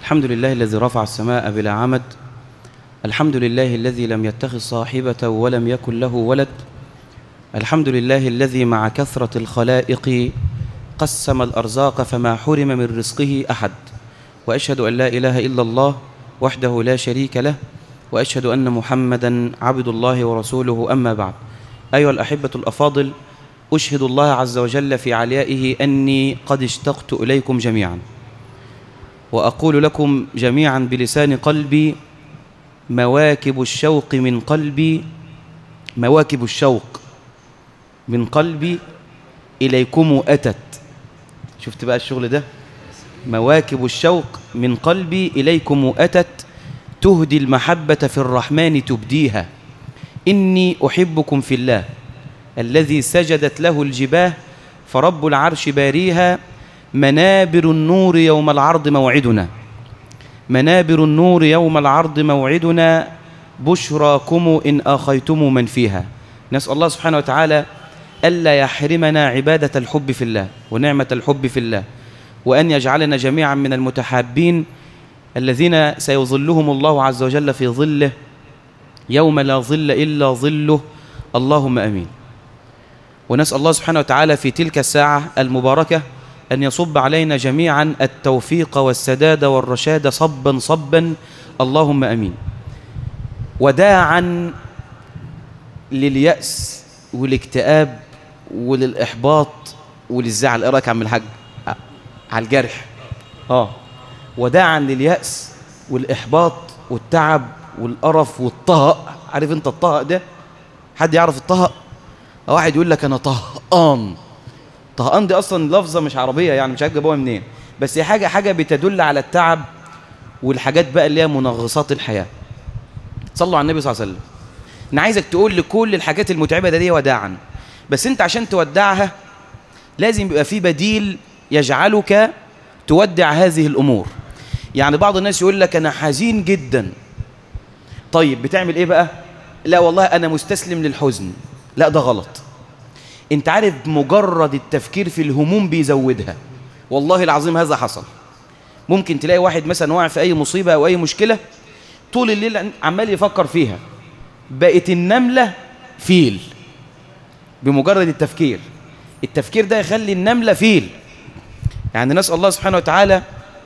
الحمد لله الذي رفع السماء بلا عمد. الحمد لله الذي لم يتخذ صاحبة ولم يكن له ولد. الحمد لله الذي مع كثرة الخلائق قسم الأرزاق فما حرم من رزقه أحد. وأشهد أن لا إله إلا الله وحده لا شريك له، وأشهد أن محمدًا عبد الله ورسوله. أما بعد، أيها الأحبة الأفاضل، أشهد الله عز وجل في عليائه أني قد اشتقت إليكم جميعا، وأقول لكم جميعا بلسان قلبي: مواكب الشوق من قلبي، مواكب الشوق من قلبي إليكم أتت. شفت بقى الشغل ده؟ مواكب الشوق من قلبي إليكم أتت، تهدي المحبة في الرحمن تبديها. إني أحبكم في الله الذي سجدت له الجباه، فرب العرش باريها. منابر النور يوم العرض موعدنا، منابر النور يوم العرض موعدنا، بشراكم إن آخيتم من فيها. نسأل الله سبحانه وتعالى ألا يحرمنا عبادة الحب في الله ونعمة الحب في الله، وأن يجعلنا جميعا من المتحابين الذين سيظلهم الله عز وجل في ظله يوم لا ظل إلا ظله. اللهم أمين. ونسأل الله سبحانه وتعالى في تلك الساعة المباركة أن يصب علينا جميعا التوفيق والسداد والرشاد صبا صبا. اللهم أمين. وداعا لليأس والاكتئاب وللإحباط وللزعل. إيه رأيك يا عم الحاج على الجرح؟ وداعا لليأس والإحباط والتعب والقرف والطهق. عارف أنت الطهق ده؟ حد يعرف الطهق؟ واحد يقول لك أنا طهقان. طهقان دي أصلا لفظة مش عربية، يعني مش عارف جابوها منين، بس هي حاجة بتدل على التعب والحاجات بقى اللي هي منغصات الحياة. صلوا على النبي صلى الله عليه وسلم. أنا عايزك تقول لكل الحاجات المتعبة دي وداعا، بس أنت عشان تودعها لازم يبقى في بديل يجعلك تودع هذه الأمور. يعني بعض الناس يقول لك أنا حزين جدا. طيب بتعمل إيه بقى؟ لا والله أنا مستسلم للحزن. لا، ده غلط. أنت عارف مجرد التفكير في الهموم بيزودها. والله العظيم هذا حصل. ممكن تلاقي واحد مثلا واقع في أي مصيبة أو أي مشكلة، طول الليل عمال يفكر فيها، بقت النملة فيل بمجرد التفكير. التفكير ده يخلي النملة فيل. يعني نسأل الله سبحانه وتعالى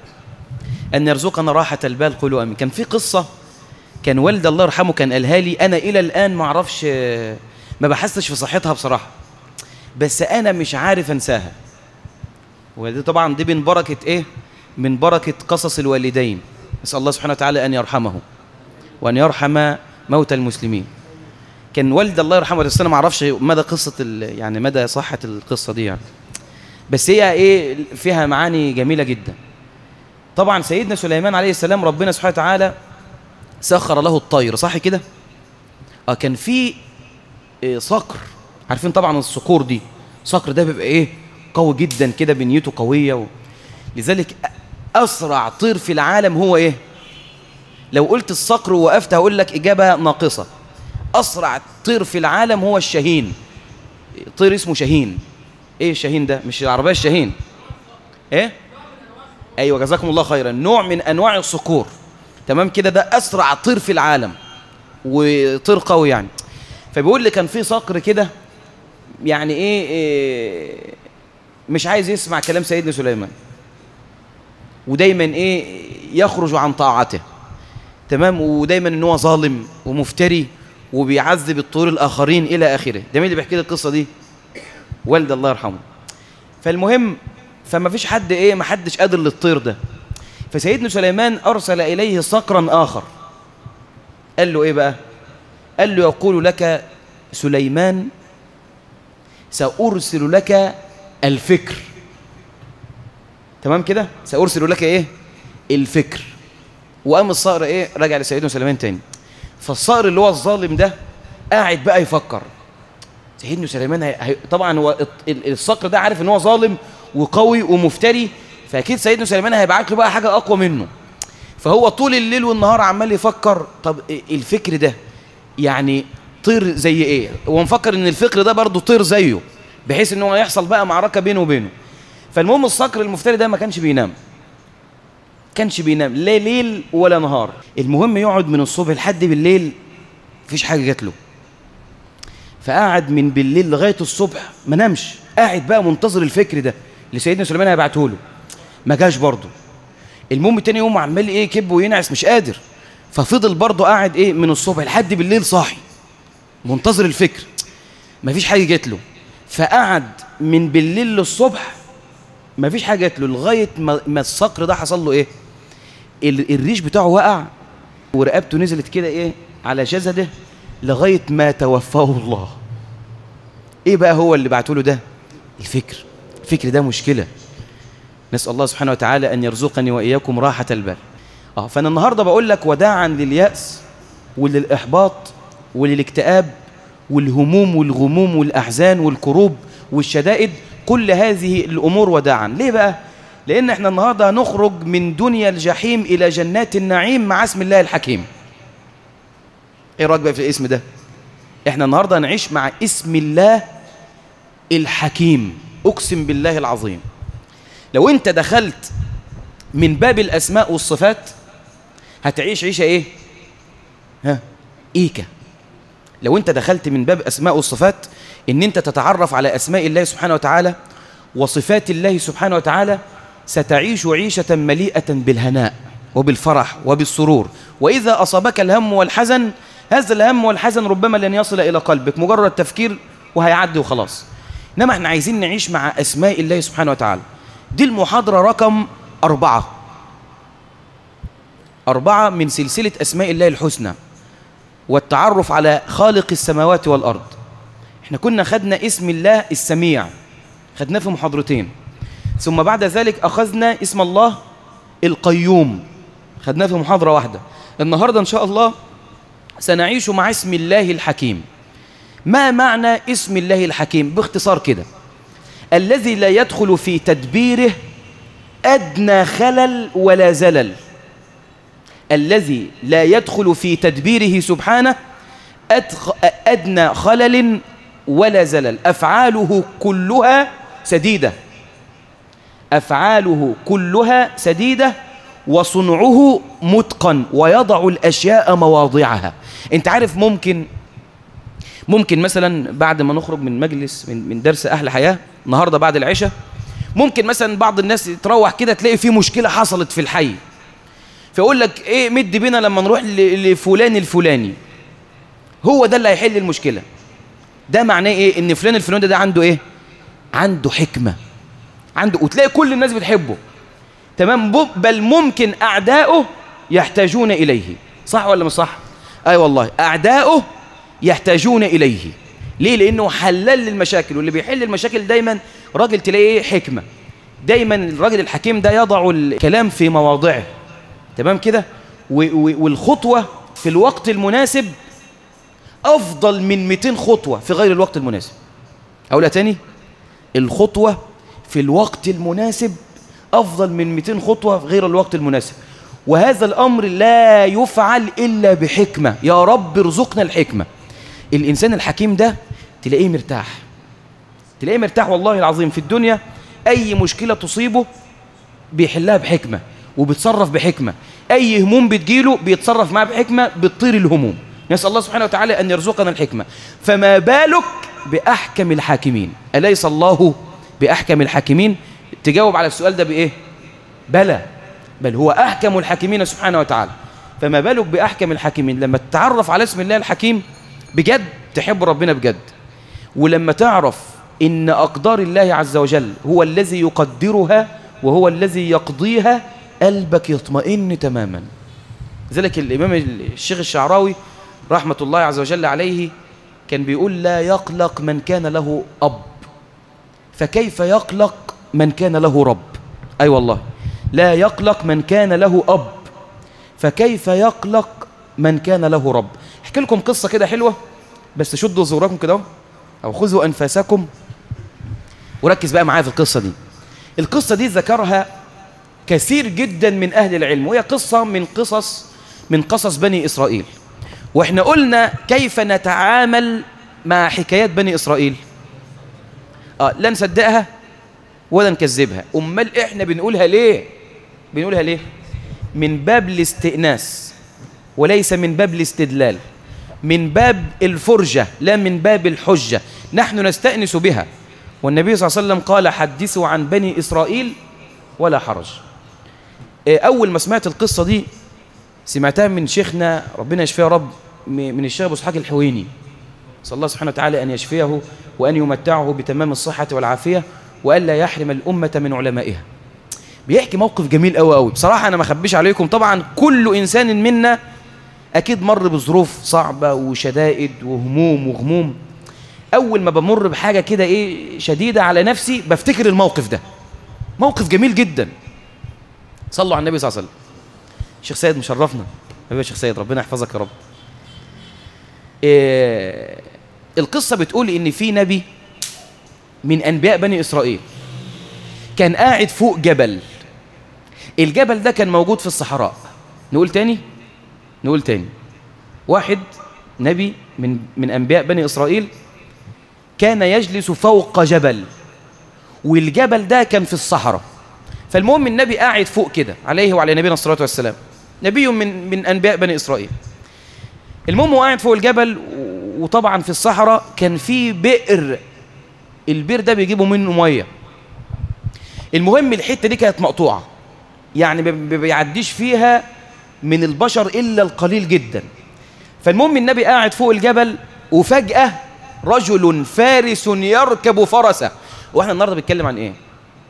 أن يرزقنا راحة البال. قولوا أمين. كان في قصة كان والد الله يرحمه كان قالها لي، أنا إلى الآن ما أعرفش، ما بحسش في صحتها بصراحة، بس أنا مش عارف أنساها. ودي طبعا دي من بركة إيه؟ من بركة قصص الوالدين. نسأل الله سبحانه وتعالى أن يرحمه وأن يرحم موتى المسلمين. كان والد الله يرحمه، بس أنا ما أعرفش مدى قصة يعني مدى صحة القصة دي يعني، بس هي إيه فيها معاني جميلة جدا. طبعا سيدنا سليمان عليه السلام ربنا سبحانه وتعالى سخر له الطير، صح كده؟ كان في صقر. عارفين طبعا الصقور دي، صقر ده بيبقى ايه؟ قوي جدا كده، بنيته قويه لذلك اسرع طير في العالم هو ايه؟ لو قلت الصقر ووقفت هقول لك اجابه ناقصه. اسرع طير في العالم هو الشاهين. طير اسمه شاهين. ايه الشاهين ده؟ مش العربيه الشاهين. ايه؟ ايوه جزاكم الله خيرا. نوع من انواع الصقور، تمام كده. ده اسرع طير في العالم وطير قوي يعني. فبيقول لي كان في صقر كده يعني إيه مش عايز يسمع كلام سيدنا سليمان، ودايما يخرج عن طاعته، تمام، ودايما ان هو ظالم ومفتري وبيعذب الطيور الاخرين الى اخره. ده مين اللي بيحكي لي القصه دي؟ والد الله يرحمه. فالمهم فما فيش حد ما حدش قادر للطير ده. فسيدنا سليمان ارسل اليه صقرا اخر. قال له ايه بقى؟ قال له يقول لك سليمان سأرسل لك الفكر. تمام كده؟ سأرسل لك الفكر. وقام الصقر رجع لسيدنا سليمان تاني. فالصقر اللي هو الظالم ده قاعد بقى يفكر. سيدنا سليمان طبعا هو الصقر ده عارف ان هو ظالم وقوي ومفتري، فاكيد سيدنا سليمان هيبعت له بقى حاجه اقوى منه. فهو طول الليل والنهار عمال يفكر، طب الفكر ده يعني طير زي ايه؟ هو مفكر ان الفكر ده برضه طير زيه، بحيث ان هو يحصل بقى معركه بينه وبينه. فالمهم الصقر المفتري ده ما كانش بينام، كانش بينام لا ليل ولا نهار. المهم يقعد من الصبح لحد بالليل مفيش حاجة جات له، فقعد من بالليل لغاية الصبح ما نامش، قاعد بقى منتظر الفكر ده اللي سيدنا سليمان هيبعته له، ما جاش برضه. المهم تاني يوم عمال ايه كب وينعس مش قادر، ففضل برضه قاعد ايه من الصبح لحد بالليل صاحي منتظر الفكر، مفيش حاجة جات له. فقعد من بالليل للصبح مفيش حاجة جات له لغاية ما الصقر ده حصل له ايه، الريش بتاعه وقع ورقبته نزلت كده ايه على جسده لغاية ما توفاه الله. ايه بقى هو اللي بعته له ده؟ الفكر ده مشكلة. نسأل الله سبحانه وتعالى أن يرزقني وإياكم راحة البال. فأنا النهاردة بقول لك وداعا لليأس وللإحباط وللاكتئاب والهموم والغموم والأحزان والكروب والشدائد، كل هذه الأمور وداعا. ليه بقى؟ لأن احنا النهاردة هنخرج من دنيا الجحيم إلى جنات النعيم مع اسم الله الحكيم. ايه رأيك بقى في الاسم ده؟ احنا النهاردة هنعيش مع اسم الله الحكيم. أقسم بالله العظيم لو انت دخلت من باب الأسماء والصفات هتعيش عيشة ايه؟ إيكا. لو انت دخلت من باب أسماء والصفات ان انت تتعرف على أسماء الله سبحانه وتعالى وصفات الله سبحانه وتعالى، ستعيش عيشة مليئة بالهناء وبالفرح وبالسرور. وإذا أصابك الهم والحزن، هذا الهم والحزن ربما لن يصل إلى قلبك، مجرد تفكير وهيعدي وخلاص. إنما احنا عايزين نعيش مع أسماء الله سبحانه وتعالى. دي المحاضرة رقم 4 من سلسلة أسماء الله الحسنى والتعرف على خالق السماوات والأرض. احنا كنا خدنا اسم الله السميع، خدناه في محاضرتين، ثم بعد ذلك أخذنا اسم الله القيوم، خدناه في محاضرة واحدة. النهاردة إن شاء الله سنعيش مع اسم الله الحكيم. ما معنى اسم الله الحكيم؟ باختصار كده: الذي لا يدخل في تدبيره أدنى خلل ولا زلل. الذي لا يدخل في تدبيره سبحانه أدنى خلل ولا زلل. أفعاله كلها سديدة، أفعاله كلها سديدة، وصنعه متقن، ويضع الأشياء مواضعها. أنت عارف ممكن مثلا بعد ما نخرج من مجلس من درس أهل حياة النهاردة بعد العشاء، ممكن مثلا بعض الناس تروح كده تلاقي في مشكلة حصلت في الحي، فيقول لك ايه مد بينا لما نروح لفلان الفلاني، هو ده اللي هيحل المشكلة. ده معناه ايه؟ ان فلان الفلاني ده عنده ايه؟ عنده حكمة، عنده، وتلاقي كل الناس بتحبه، تمام؟ بل ممكن أعداؤه يحتاجون إليه. صح ولا مش صح؟ أي والله أعداؤه يحتاجون إليه. ليه؟ لأنه حلل للمشاكل، واللي بيحل المشاكل دايما راجل تلاقيه حكمة. دايما الراجل الحكيم ده يضع الكلام في مواضعه، تمام كده؟ والخطوة في الوقت المناسب أفضل من 200 خطوة في غير الوقت المناسب. أقولها تاني: الخطوة في الوقت المناسب أفضل من 200 خطوة في غير الوقت المناسب. وهذا الأمر لا يفعل إلا بحكمة. يا رب ارزقنا الحكمة. الإنسان الحكيم ده تلاقيه مرتاح والله العظيم في الدنيا. أي مشكلة تصيبه بيحلها بحكمة وبيتصرف بحكمة. أي هموم بتجيله بيتصرف معها بحكمة، بتطير الهموم. نسأل الله سبحانه وتعالى أن يرزقنا الحكمة. فما بالك بأحكم الحاكمين؟ أليس الله بأحكم الحاكمين؟ تجاوب على السؤال ده بإيه؟ بلى، بل هو أحكم الحاكمين سبحانه وتعالى. فما بالك بأحكم الحاكمين؟ لما تتعرف على اسم الله الحكيم بجد تحب ربنا بجد. ولما تعرف إن أقدار الله عز وجل هو الذي يقدرها وهو الذي يقضيها، قلبك يطمئن تماما. لذلك الإمام الشيخ الشعراوي رحمة الله عز وجل عليه كان بيقول: لا يقلق من كان له أب، فكيف يقلق من كان له رب؟ أي والله، لا يقلق من كان له أب، فكيف يقلق من كان له رب. احكي لكم قصة كده حلوة، بس شدوا زوركم كده أو خذوا أنفاسكم وركز بقى معايا في القصة دي. القصة دي ذكرها كثير جدا من أهل العلم، وهي قصة من قصص بني إسرائيل. وإحنا قلنا كيف نتعامل مع حكايات بني إسرائيل. لا نصدقها ولا نكذبها. أمال إحنا بنقولها ليه؟ من باب الاستئناس وليس من باب الاستدلال، من باب الفرجة لا من باب الحجة، نحن نستأنس بها. والنبي صلى الله عليه وسلم قال حدثوا عن بني إسرائيل ولا حرج. أول ما سمعت القصة دي سمعتها من شيخنا ربنا يشفيه يا رب، من الشيخ أبو إسحاق الحويني، صلى الله سبحانه وتعالى أن يشفيه وأن يمتعه بتمام الصحة والعافية وألا يحرم الأمة من علمائها. بيحكي موقف جميل قوي قوي بصراحة. أنا ما أخبيش عليكم، طبعا كل إنسان منا أكيد مر بظروف صعبة وشدائد وهموم وغموم. أول ما بمر بحاجة كده شديدة على نفسي بفتكر الموقف ده، موقف جميل جدا. صلوا على النبي صلى الله عليه وسلم. الشيخ سيد مشرفنا حبيبي، الشيخ سيد ربنا يحفظك يا رب. القصة بتقول إن في نبي من أنبياء بني إسرائيل كان قاعد فوق جبل. الجبل ده كان موجود في الصحراء. نقول تاني واحد نبي من أنبياء بني إسرائيل كان يجلس فوق جبل، والجبل ده كان في الصحراء. فالمهم النبي قاعد فوق كده عليه وعلى نبينا الصلاة والسلام، نبي من أنبياء بني إسرائيل. المهم هو قاعد فوق الجبل، وطبعا في الصحراء كان في بئر، البئر ده بيجيبوا منه مية. المهم الحتة دي كانت مقطوعة، يعني ما بيعديش فيها من البشر إلا القليل جدا. فالمهم النبي قاعد فوق الجبل، وفجأة رجل فارس يركب فرسه. واحنا النهارده بنتكلم عن ايه؟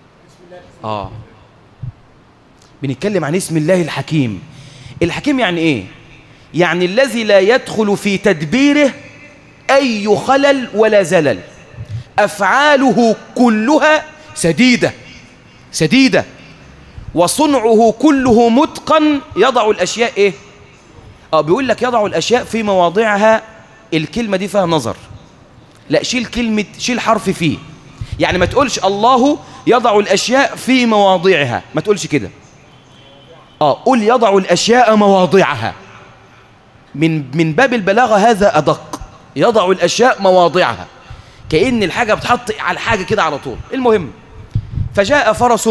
بنتكلم عن اسم الله الحكيم. الحكيم يعني ايه؟ يعني الذي لا يدخل في تدبيره أي خلل ولا زلل، أفعاله كلها سديدة، وصنعه كله متقن. يضع الأشياء إيه؟ بيقول لك يضع الأشياء في مواضعها. الكلمة دي فيها نظر، لا شيل حرف فيه، يعني ما تقولش الله يضع الأشياء في مواضعها، ما تقولش كده. قل يضع الأشياء مواضعها. من باب البلاغة هذا أدق، يضع الأشياء مواضعها، كأن الحاجة بتحط على الحاجة كده على طول. المهم فجاء فرس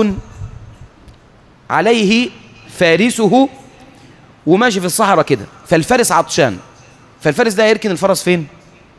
عليه فارسه وماشي في الصحراء كده، فالفارس عطشان. فالفارس ده هيركن الفرس فين؟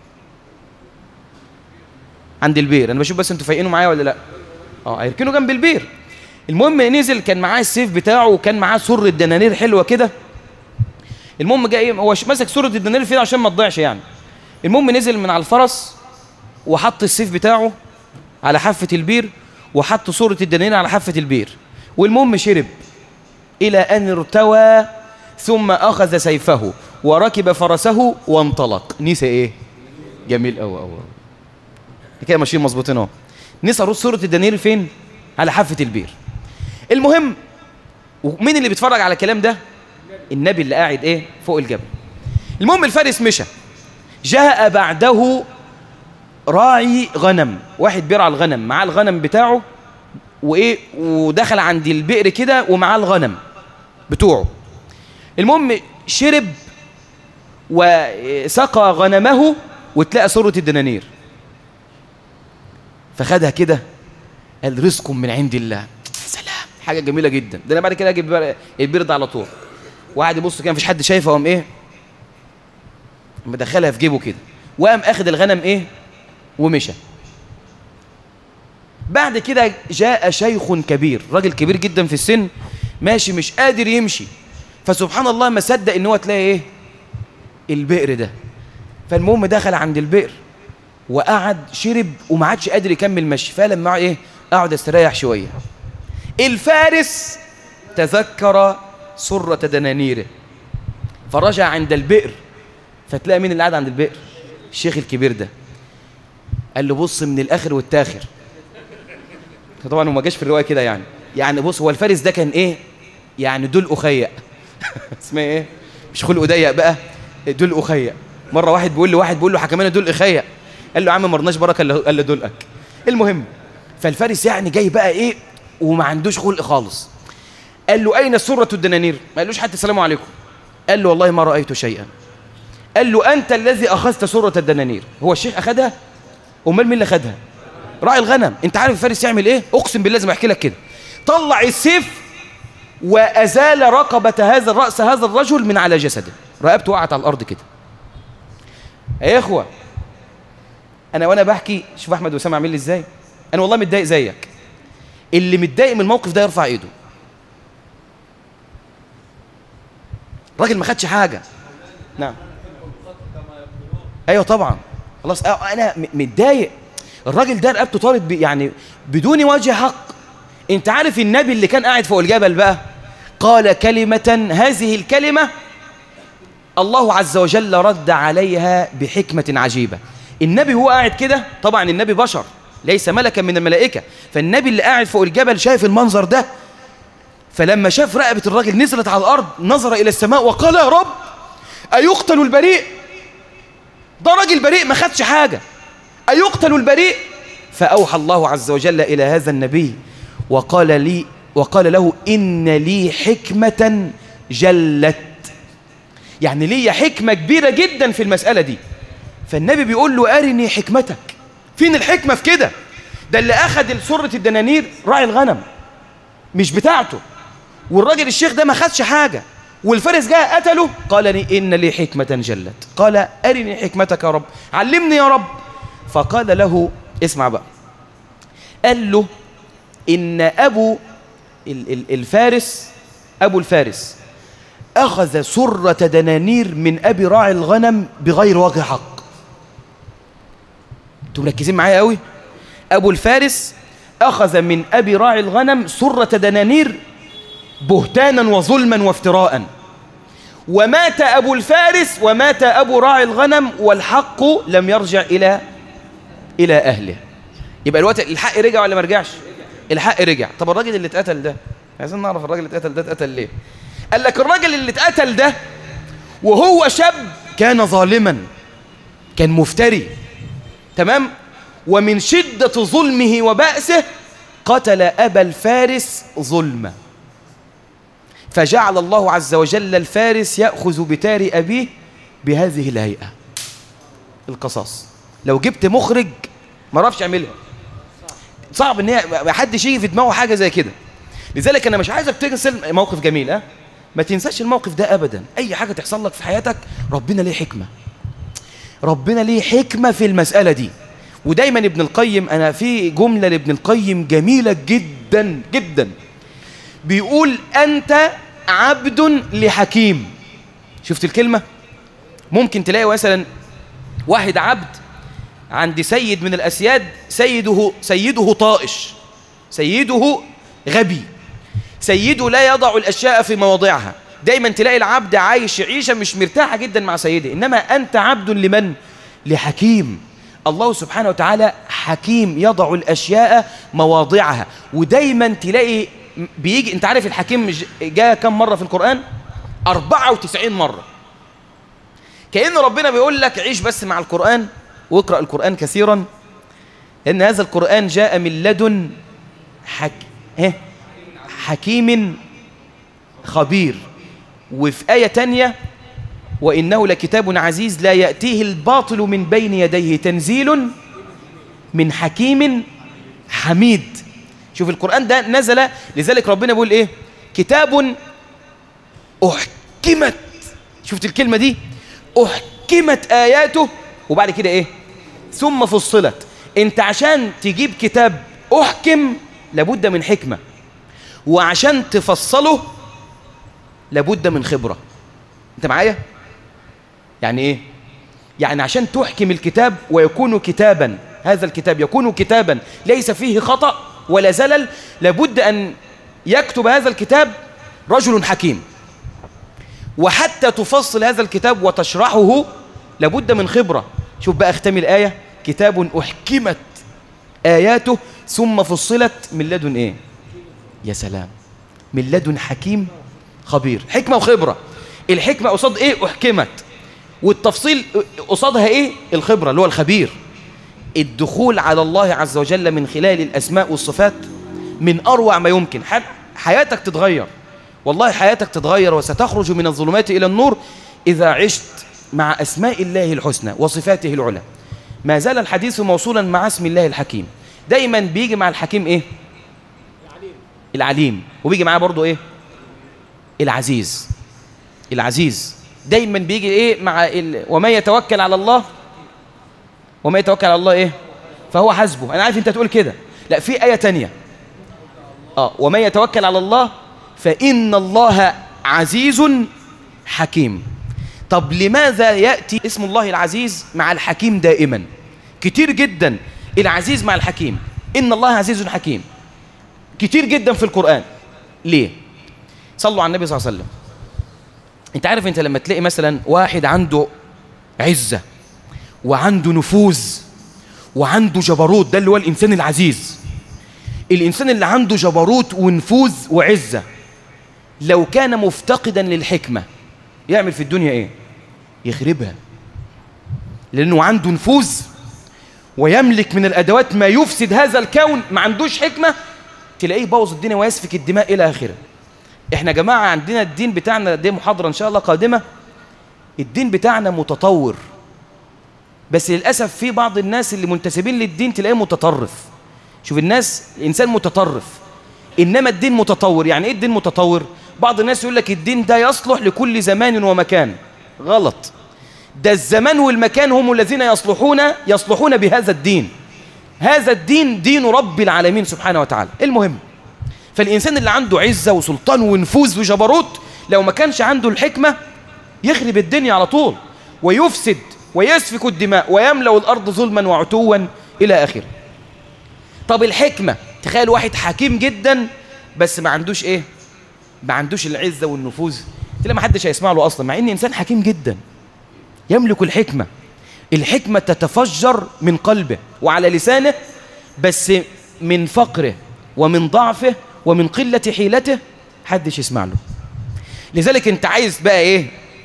عند البير. انا بشوف بس انتوا فايقينه معايا ولا لا؟ هيركنه جنب البير. المهم نزل، كان معاه السيف بتاعه وكان معاه سرة دنانير حلوه كده. المهم جاي هو ماسك سرة الدنانير فين عشان ما تضيعش يعني. المهم نزل من على الفرس وحط السيف بتاعه على حافة البير، وحط سرة الدنانير على حافة البير. والمهم شرب إلى أن ارتوى، ثم أخذ سيفه وركب فرسه وانطلق. نسى إيه؟ جميل أوي كده ماشيين مظبوطين اهو. نسى سورة الدنانير فين؟ على حافة البير. المهم ومين اللي بيتفرج على الكلام ده؟ النبي اللي قاعد فوق الجبل. المهم الفارس مشى، جاء بعده راعي غنم، واحد بيرعى الغنم، معاه الغنم بتاعه ودخل عند البئر كده ومعاه الغنم بتوعه. المهم شرب وسقى غنمه وتلاقى سورة الدنانير، فخدها كده قال رزق من عند الله. سلام، حاجة جميلة جدا. ده انا بعد كده اجيب البير ده على طول. وقعد يبص كده مفيش حد شايفه، قام مدخلها في جيبه كده، وقام اخد الغنم ومشى. بعد كده جاء شيخ كبير، راجل كبير جدا في السن، ماشي مش قادر يمشي. فسبحان الله ما صدق ان هو تلاقي البئر ده. فالمهم دخل عند البئر وقعد شرب وما عادش قادر يكمل مشي. فلما قعد استريح شويه، الفارس تذكر سرة دنانيره فرجع عند البئر. فتلاقي مين اللي قاعد عند البئر؟ الشيخ الكبير ده. قال له بص من الاخر والتاخر. طبعا هو ما جاش في الروايه كده يعني بص، هو الفارس ده كان يعني دول اخيق اسمها مش خلق ضيق بقى، دول اخيق. مره واحد بيقول له حكمنا دول اخيق، قال له يا عم ما رضناش بركه، قال له دولك. المهم فالفارس جاي بقى وما عندوش خلق خالص. قال له اين سرة الدنانير؟ ما قالوش حتى السلام عليكم. قال له والله ما رايت شيئا. قال له انت الذي اخذت سرة الدنانير. هو الشيخ اخذها؟ امال مين اللي اخذها؟ راعي الغنم. انت عارف الفارس يعمل اقسم بالله لازم احكي لك كده. طلع السيف وأزال رقبة هذا الرأس هذا الرجل من على جسده، رقبته وقعت على الأرض كده. يا إخوة أنا وأنا بحكي شوف أحمد وسام عامل لي إزاي، أنا والله متضايق زيك. اللي متضايق من الموقف ده يرفع إيده. الراجل ما خدش حاجة. نعم أيوة طبعا خلاص. أنا متضايق. الراجل ده رقبته طارت يعني بدون وجه حق. أنت عارف النبي اللي كان قاعد فوق الجبل بقى قال كلمة، هذه الكلمة الله عز وجل رد عليها بحكمة عجيبة. النبي هو قاعد كده، طبعا النبي بشر ليس ملكا من الملائكة، فالنبي اللي قاعد فوق الجبل شايف المنظر ده، فلما شاف رقبة الراجل نزلت على الأرض نظر إلى السماء وقال يا رب أيقتل البريء؟ ده راجل بريء ما خدش حاجة، أيقتل البريء؟ فأوحى الله عز وجل إلى هذا النبي وقال له إن لي حكمة جلت، يعني لي حكمة كبيرة جدا في المسألة دي. فالنبي بيقول له أرني حكمتك. فين الحكمة في كده؟ ده اللي أخذ سرة الدنانير راعي الغنم مش بتاعته، والراجل الشيخ ده ما خدش حاجة، والفارس جاء قتله. قال لي إن لي حكمة جلت. قال أرني حكمتك يا رب، علمني يا رب. فقال له اسمع بقى، قال له إن أبو الفارس أخذ سرة دنانير من أبي راعي الغنم بغير وجه حق. انتوا مركزين معايا قوي؟ أبو الفارس أخذ من أبي راعي الغنم سرة دنانير بهتانا وظلما وافتراء، ومات أبو الفارس ومات أبو راعي الغنم والحق لم يرجع إلى أهله. يبقى الوقت الحق رجع ولا ما رجعش؟ الحق رجع. طب الراجل اللي اتقتل ده، عايزين نعرف الراجل اللي اتقتل ده اتقتل ليه؟ قال لك الراجل اللي اتقتل ده وهو شاب كان ظالما، كان مفتري، تمام؟ ومن شدة ظلمه وبأسه قتل أبا الفارس ظلما، فجعل الله عز وجل الفارس يأخذ بتار أبيه بهذه الهيئة، القصاص. لو جبت مخرج ما عرفش يعملها، صعب ان ما حدش يجي في دماغه حاجة زي كده. لذلك انا مش عايزك تنسى موقف جميل، ما تنساش الموقف ده ابدا. اي حاجة تحصل لك في حياتك ربنا ليه حكمة، ربنا ليه حكمة في المسألة دي. ودايما ابن القيم، انا في جملة لابن القيم جميلة جدا جدا، بيقول أنت عبد لحكيم. شفت الكلمة؟ ممكن تلاقي مثلا واحد عبد عند سيد من الأسياد، سيده طائش، سيده غبي، سيده لا يضع الأشياء في مواضعها. دايما تلاقي العبد عايش عيشة مش مرتاحة جدا مع سيده. إنما أنت عبد لمن؟ لحكيم. الله سبحانه وتعالى حكيم يضع الأشياء مواضعها. ودايما تلاقي بيجي، انت عارف الحكيم جاء كم مرة في القرآن؟ 94 مرة. كأن ربنا بيقول لك عيش بس مع القرآن واقرأ القرآن كثيرا، لأن هذا القرآن جاء من لدن حكيم خبير. وفي آية تانية وإنه لكتاب عزيز لا يأتيه الباطل من بين يديه تنزيل من حكيم حميد. شوف القرآن ده نزل، لذلك ربنا بيقول ايه؟ كتاب أحكمت، شفت الكلمة دي؟ أحكمت آياته، وبعد كده ايه؟ ثم فصلت. انت عشان تجيب كتاب أحكم لابد من حكمة، وعشان تفصله لابد من خبرة. انت معايا؟ يعني ايه؟ يعني عشان تحكم الكتاب ويكون كتابا، هذا الكتاب يكون كتابا ليس فيه خطأ ولا زلل، لابد أن يكتب هذا الكتاب رجل حكيم. وحتى تفصل هذا الكتاب وتشرحه لابد من خبرة. شوف بقى اختم الآية، كتاب أحكمت آياته ثم فصلت من لدن ايه؟ يا سلام، من لدن حكيم خبير. حكمة وخبرة. الحكمة قصاد ايه؟ أحكمت. والتفصيل قصادها ايه؟ الخبرة اللي هو الخبير. الدخول على الله عز وجل من خلال الأسماء والصفات من أروع ما يمكن. حياتك تتغير، والله حياتك تتغير، وستخرج من الظلمات إلى النور إذا عشت مع أسماء الله الحسنى وصفاته العلى. ما زال الحديث موصولا مع اسم الله الحكيم. دايما بيجي مع الحكيم إيه؟ العليم. وبيجي معاه برضو إيه؟ العزيز. العزيز دايما بيجي ايه مع وما يتوكل على الله، وما يتوكل على الله ايه فهو حسبه. انا عارف انت تقول كده، لا في آية تانية وما يتوكل على الله فإن الله عزيز حكيم. طب لماذا يأتي اسم الله العزيز مع الحكيم دائما؟ كتير جدا العزيز مع الحكيم، إن الله عزيز حكيم كتير جدا في القرآن. ليه؟ صلوا على النبي صلى الله عليه وسلم. انت عارف انت لما تلاقي مثلا واحد عنده عزة وعنده نفوذ وعنده جبروت، ده اللي هو الإنسان العزيز. الإنسان اللي عنده جبروت ونفوذ وعزة لو كان مفتقدا للحكمة يعمل في الدنيا ايه؟ يخربها، لأنه عنده نفوذ ويملك من الأدوات ما يفسد هذا الكون. ما عندوش حكمة تلاقيه بوظ الدنيا ويسفك الدماء إلى آخره. احنا جماعة عندنا الدين بتاعنا، دي محاضرة إن شاء الله قادمة، الدين بتاعنا متطور، بس للأسف في بعض الناس اللي منتسبين للدين تلاقيه متطرف. شوف الناس، الإنسان متطرف إنما الدين متطور. يعني إيه الدين متطور؟ بعض الناس يقول لك الدين ده يصلح لكل زمان ومكان. غلط، ده الزمان والمكان هم الذين يصلحون بهذا الدين. هذا الدين دين رب العالمين سبحانه وتعالى. المهم، فالإنسان اللي عنده عزة وسلطان ونفوذ وجبروت لو ما كانش عنده الحكمة يخرب الدنيا على طول ويفسد ويسفك الدماء ويملأ الأرض ظلما وعتوا إلى آخره. طب الحكمة، تخيل واحد حكيم جدا بس ما عندوش إيه؟ ما عندوش العزة والنفوذ، تلاقي ما حدش هيسمع له أصلا، مع إن إنسان حكيم جدا يملك الحكمة. الحكمة تتفجر من قلبه وعلى لسانه، بس من فقره ومن ضعفه ومن قلة حيلته حدش يسمع له. لذلك انت عايز بقى ايه؟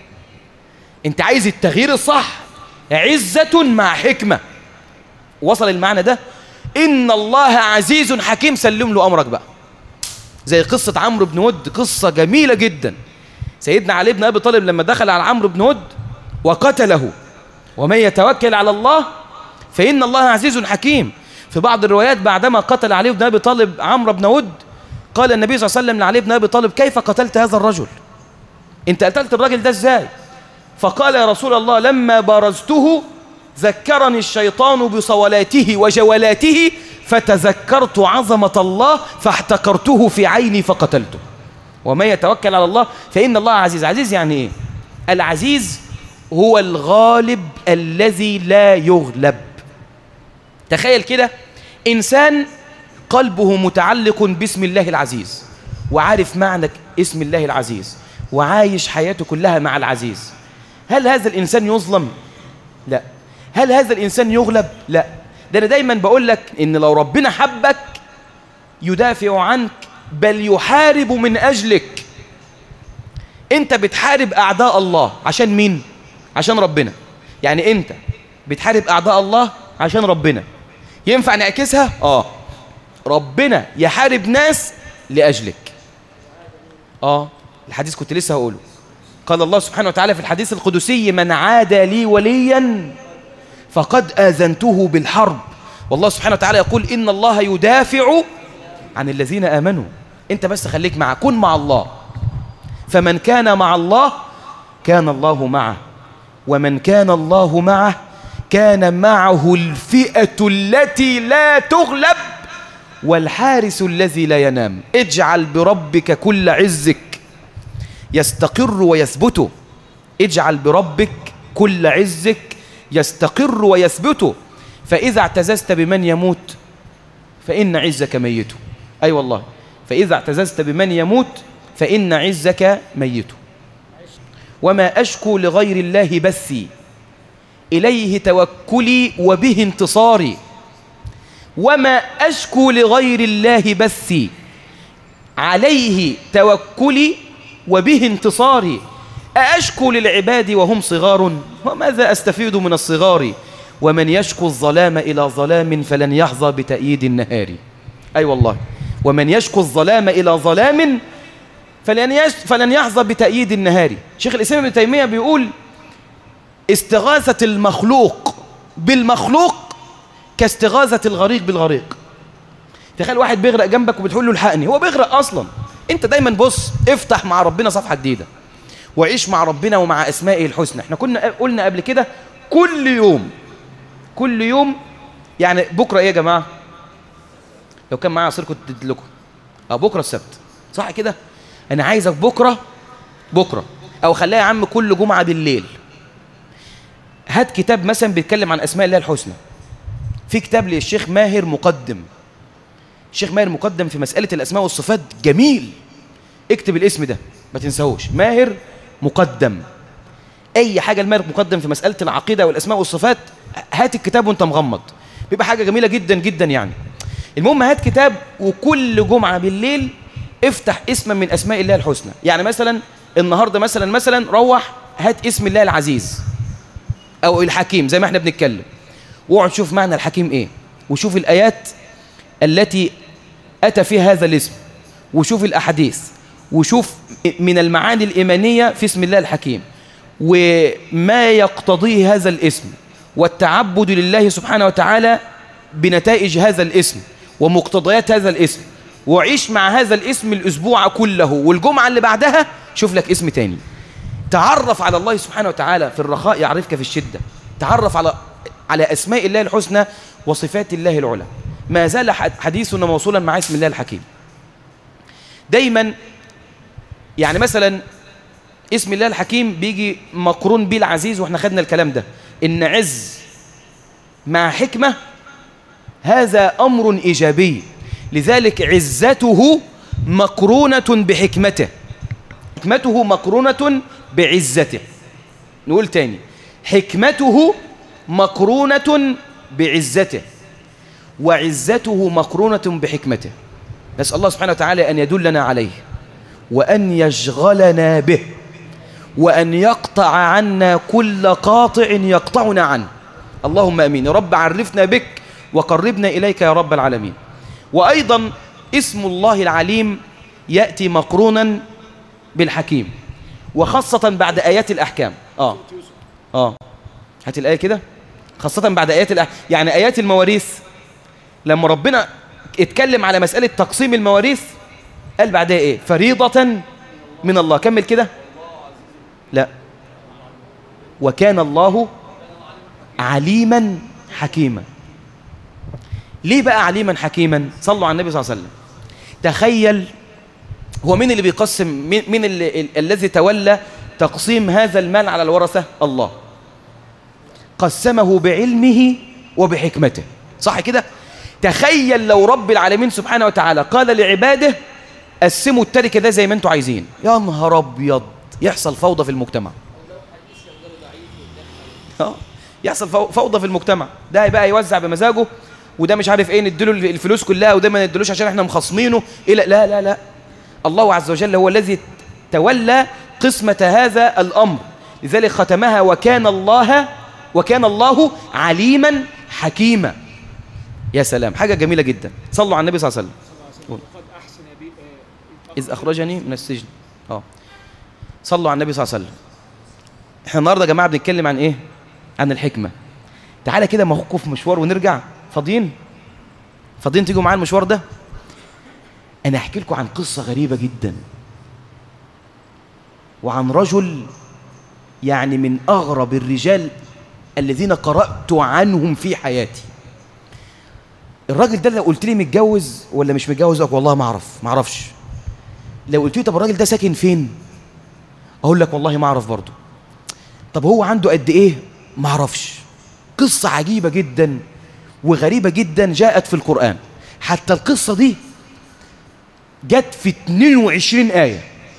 انت عايز التغيير الصح، عزة مع حكمة. وصل المعنى ده؟ إن الله عزيز حكيم، سلم له أمرك بقى. زي قصة عمرو بن ود، قصة جميلة جدا. سيدنا علي بن أبي طالب لما دخل على عمرو بن ود وقتله، ومن يتوكل على الله فإن الله عزيز حكيم. في بعض الروايات بعدما قتل علي بن أبي طالب عمرو بن ود قال النبي صلى الله عليه وسلم لعلي بن أبي طالب: كيف قتلت هذا الرجل؟ انت قتلت الرجل ده ازاي؟ فقال: يا رسول الله، لما بارزته ذكرني الشيطان بصولاته وجولاته فتذكرت عظمة الله فاحتقرته في عيني فقتلته. وما يتوكل على الله فإن الله عزيز. عزيز يعني ايه؟ العزيز هو الغالب الذي لا يغلب. تخيل كده إنسان قلبه متعلق باسم الله العزيز وعارف معنى اسم الله العزيز وعايش حياته كلها مع العزيز، هل هذا الإنسان يظلم؟ لا. هل هذا الإنسان يغلب؟ لا. ده أنا دايما بقول لك إن لو ربنا حبك يدافع عنك، بل يحارب من أجلك. أنت بتحارب أعداء الله عشان مين؟ عشان ربنا. يعني أنت بتحارب أعداء الله عشان ربنا. ينفع نعكسها؟ ربنا يحارب ناس لأجلك. الحديث كنت لسه هقوله. قال الله سبحانه وتعالى في الحديث القدسي: من عادى لي وليا فقد آذنته بالحرب. والله سبحانه وتعالى يقول: إن الله يدافع عن الذين آمنوا. أنت بس خليك معه، كن مع الله. فمن كان مع الله كان الله معه، ومن كان الله معه كان معه الفئة التي لا تغلب والحارس الذي لا ينام. اجعل بربك كل عزك يستقر ويثبت. اجعل بربك كل عزك يستقر ويثبت، فإذا اعتززت بمن يموت فإن عزك ميت. أي والله، فإذا اعتززت بمن يموت فإن عزك ميت. وما أشكو لغير الله بثي، إليه توكلي وبه انتصاري. وما أشكو لغير الله بثي، عليه توكلي وبه انتصاري. أأشكو للعباد وهم صغار، وماذا أستفيد من الصغار؟ ومن يشكو الظلام إلى ظلام فلن يحظى بتأييد النهار. أي والله، ومن يشكو الظلام إلى ظلام فلن يحظى بتأييد النهار. شيخ الإسلام ابن تيمية بيقول: استغاثة المخلوق بالمخلوق كاستغاثة الغريق بالغريق. تخيل واحد بيغرق جنبك وبتقول له الحقني، هو بيغرق أصلا، انت دايما بص افتح مع ربنا صفحة جديدة وعيش مع ربنا ومع أسمائه الحسنى. احنا كنا قلنا قبل كده كل يوم يعني بكرة ايه يا جماعة؟ لو كان معايا عصير كنت اديت لكم. بكرة السبت صح كده؟ انا عايزك بكرة او خليها يا عم كل جمعة بالليل هات كتاب مثلا بيتكلم عن أسماء الله الحسنى. في كتاب للشيخ ماهر مقدم، الشيخ ماهر مقدم في مسألة الأسماء والصفات جميل. اكتب الاسم ده ما تنساهوش، ماهر مقدم. أي حاجة الماهر مقدم في مسألة العقيدة والأسماء والصفات هات الكتاب وانت مغمض، بيبقى حاجة جميلة جدا جدا يعني. المهم هات كتاب وكل جمعة بالليل افتح اسما من أسماء الله الحسنى. يعني مثلا النهاردة مثلا روح هات اسم الله العزيز أو الحكيم زي ما احنا بنتكلم، واقعد شوف معنى الحكيم ايه، وشوف الآيات التي أتى فيها هذا الاسم، وشوف الأحاديث، وشوف من المعاني الإيمانية في اسم الله الحكيم وما يقتضيه هذا الاسم والتعبد لله سبحانه وتعالى بنتائج هذا الاسم ومقتضيات هذا الاسم، وعيش مع هذا الاسم الأسبوع كله، والجمعة اللي بعدها شوف لك اسم تاني. تعرف على الله سبحانه وتعالى في الرخاء يعرفك في الشدة. تعرف على أسماء الله الحسنى وصفات الله العلى. ما زال حديثنا موصولا مع اسم الله الحكيم. دايما يعني مثلا اسم الله الحكيم بيجي مقرون به العزيز، واحنا خدنا الكلام ده إن عز مع حكمة هذا أمر إيجابي، لذلك عزته مقرونة بحكمته، حكمته مقرونة بعزته. نقول تاني، حكمته مقرونة بعزته وعزته مقرونة بحكمته. نسأل الله سبحانه وتعالى أن يدلنا عليه وأن يشغلنا به وأن يقطع عنا كل قاطع يقطعنا عنه. اللهم أمين. يا رب عرفنا بك وقربنا إليك يا رب العالمين. وأيضا اسم الله العليم يأتي مقرونا بالحكيم، وخاصة بعد آيات الأحكام. هات الآية كده. خاصة بعد آيات الأحكام، يعني آيات المواريث لما ربنا اتكلم على مسألة تقسيم المواريث قال بعدها إيه؟ فريضة من الله. كمل كده. لا، وكان الله عليما حكيما. ليه بقى عليما حكيما؟ صلوا على النبي صلى الله عليه وسلم. تخيل، هو مين اللي بيقسم؟ مين الذي تولى تقسيم هذا المال على الورثة؟ الله. قسمه بعلمه وبحكمته، صح كده؟ تخيل لو رب العالمين سبحانه وتعالى قال لعباده قسموا التركة ده زي ما انتوا عايزين، يا نهار ابيض، يحصل فوضى في المجتمع. يحصل فوضى في المجتمع. ده بقى يوزع بمزاجه، وده مش عارف ايه نديله الفلوس كلها، وده ما نديلوش عشان احنا مخصمينه. إيه لا لا لا، الله عز وجل هو الذي تولى قسمة هذا الأمر، لذلك ختمها وكان الله عليما حكيما. يا سلام، حاجة جميلة جدا. صلوا على النبي صلى الله عليه وسلم. إذ أخرجني من السجن. صلوا على النبي صلى الله عليه وسلم. احنا النهاردة يا جماعة بنتكلم عن ايه؟ عن الحكمة. تعالى كده موقف مشوار ونرجع. فاضيين تيجوا معايا المشوار ده؟ أنا أحكي لكم عن قصة غريبة جدا، وعن رجل يعني من أغرب الرجال الذين قرأت عنهم في حياتي. الراجل ده لو قلت لي متجوز ولا مش متجوز أقول والله ما أعرفش. لو قلت لي طب الراجل ده ساكن فين أقول لك والله ما أعرف برضه. طب هو عنده قد إيه ما أعرفش. قصة عجيبة جدا وغريبة جدا جاءت في القرآن. حتى القصة دي جت في 22 آية.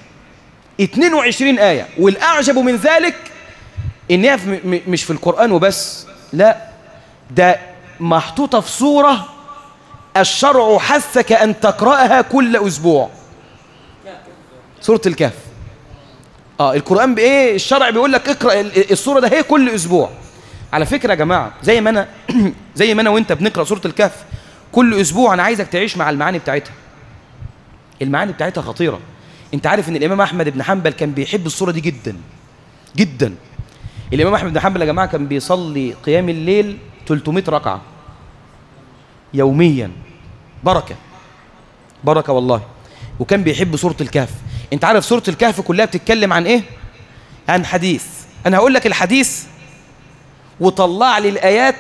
22 آية. والأعجب من ذلك إنها مش في القرآن وبس، لا، ده محطوطة في سورة الشرع حثك أن تقرأها كل أسبوع. سورة الكهف. القرآن بإيه؟ الشرع بيقول لك اقرأ السورة ده هي كل أسبوع. على فكرة يا جماعة، زي ما أنا وإنت بنقرأ سورة الكهف كل أسبوع، أنا عايزك تعيش مع المعاني بتاعتها. المعاني بتاعتها خطيرة. أنت عارف إن الإمام أحمد بن حنبل كان بيحب السورة دي جدا جدا. الإمام أحمد بن حنبل يا جماعة كان بيصلي قيام الليل 300 ركعة يوميا. بركة والله. وكان بيحب سورة الكهف. انت عارف سورة الكهف كلها بتتكلم عن ايه؟ عن حديث. انا هقول لك الحديث وطلع لي الآيات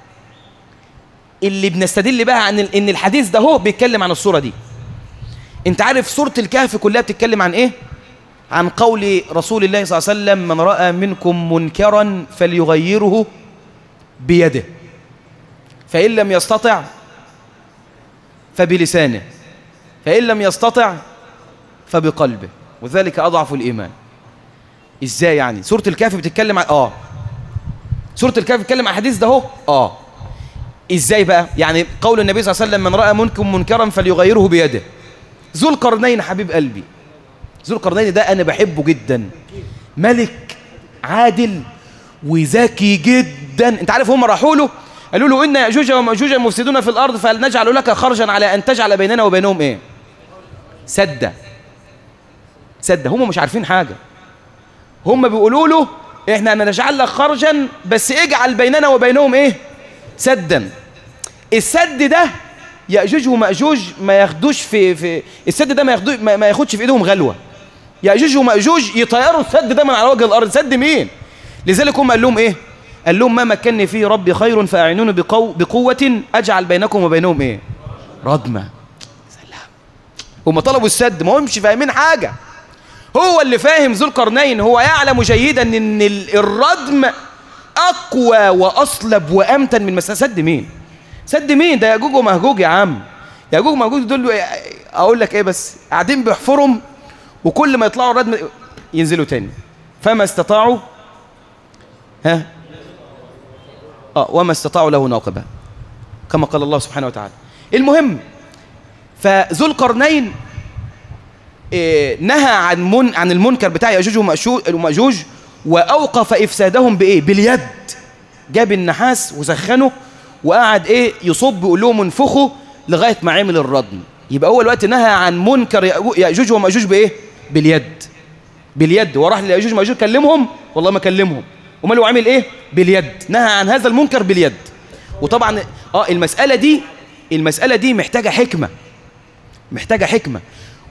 اللي بنستدل بها عن ان الحديث ده هو بيتكلم عن السورة دي. انت عارف سورة الكهف كلها بتتكلم عن ايه؟ عن قول رسول الله صلى الله عليه وسلم: من رأى منكم منكرا فليغيره بيده، فإن لم يستطع فبلسانه، فإن لم يستطع فبقلبه، وذلك أضعف الإيمان. إزاي يعني؟ سورة الكهف بتتكلم عن سورة الكهف بتتكلم عن الحديث ده هو إزاي بقى؟ يعني قول النبي صلى الله عليه وسلم: من رأى منكم منكرا فليغيره بيده. ذو القرنين حبيب قلبي، ذو القرنين ده أنا بحبه جدا، ملك عادل وذكي جدا. انت عارف هم راحوا له قالوا له: إن يأجوج ومأجوج مفسدون في الأرض فهل نجعل لك خرجا على أن تجعل بيننا وبينهم إيه؟ سدة. هم مش عارفين حاجة، هم بيقولوا له: إحنا نجعل لك خرجا بس اجعل بيننا وبينهم إيه؟ سدا. السد ده يأجوج ومأجوج ما ياخدوش في السد ده ما ياخدش في إيدهم غلوة. يأجوج ومأجوج يطيروا السد ده من على وجه الأرض. سد مين؟ لذلك هم قال لهم إيه؟ قال لهم: ما مكنني فيه ربي خير فأعينوني بقوة أجعل بينكم وبينهم إيه؟ ردمة. سلام. هم طلبوا السد، ما همش فاهمين حاجة. هو اللي فاهم ذو القرنين، هو يعلم جيدا ان الردم اقوى واصلب وامتن من مسألة. سد مين؟ سد مين؟ ده ياجوج وماجوج يا عم. ياجوج وماجوج دول اقول لك ايه، بس قاعدين بيحفرهم وكل ما يطلعوا الردم ينزلوا تاني. فما استطاعوا وما استطاعوا له ناقبة، كما قال الله سبحانه وتعالى. المهم، فذو القرنين نهى عن المنكر بتاع يأجوج ومأجوج، وأوقف إفسادهم بإيه؟ باليد. جاب النحاس وسخنه وقعد يصب يقول لهم انفخوا لغاية ما عمل الردم. يبقى أول وقت نهى عن منكر يأجوج ومأجوج بإيه؟ باليد. وراح ليأجوج ومأجوج كلمهم، والله ما كلمهم. وما له عمل إيه؟ باليد. نهى عن هذا المنكر باليد. وطبعا المسألة دي محتاجة حكمة.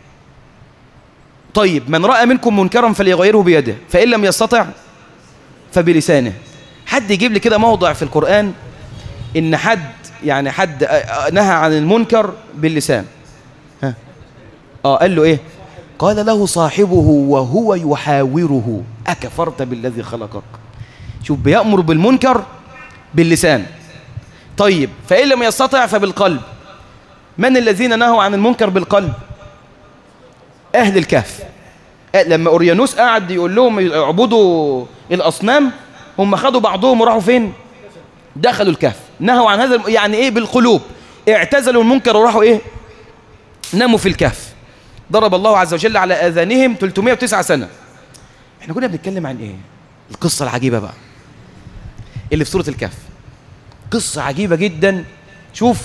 طيب، من رأى منكم منكرا فليغيره بيده، فإن لم يستطع فبلسانه. حد يجيب لي كده موضع في القرآن إن حد نهى عن المنكر باللسان؟ قال له إيه؟ قال له صاحبه وهو يحاوره: أكفرت بالذي خلقك. شوف، بيأمر بالمنكر باللسان. طيب، فإن لم يستطع فبالقلب. من الذين نهوا عن المنكر بالقلب؟ أهل الكهف. لما أوريانوس قعد يقول لهم اعبدوا الأصنام، هم خدوا بعضهم وراحوا فين؟ دخلوا الكهف. نهوا عن هذا، يعني إيه؟ بالقلوب. اعتزلوا المنكر وراحوا ناموا في الكهف. ضرب الله عز وجل على آذانهم 309 سنة. احنا كنا بنتكلم عن إيه؟ القصة العجيبة بقى اللي في سورة الكهف، قصة عجيبة جدا. شوف،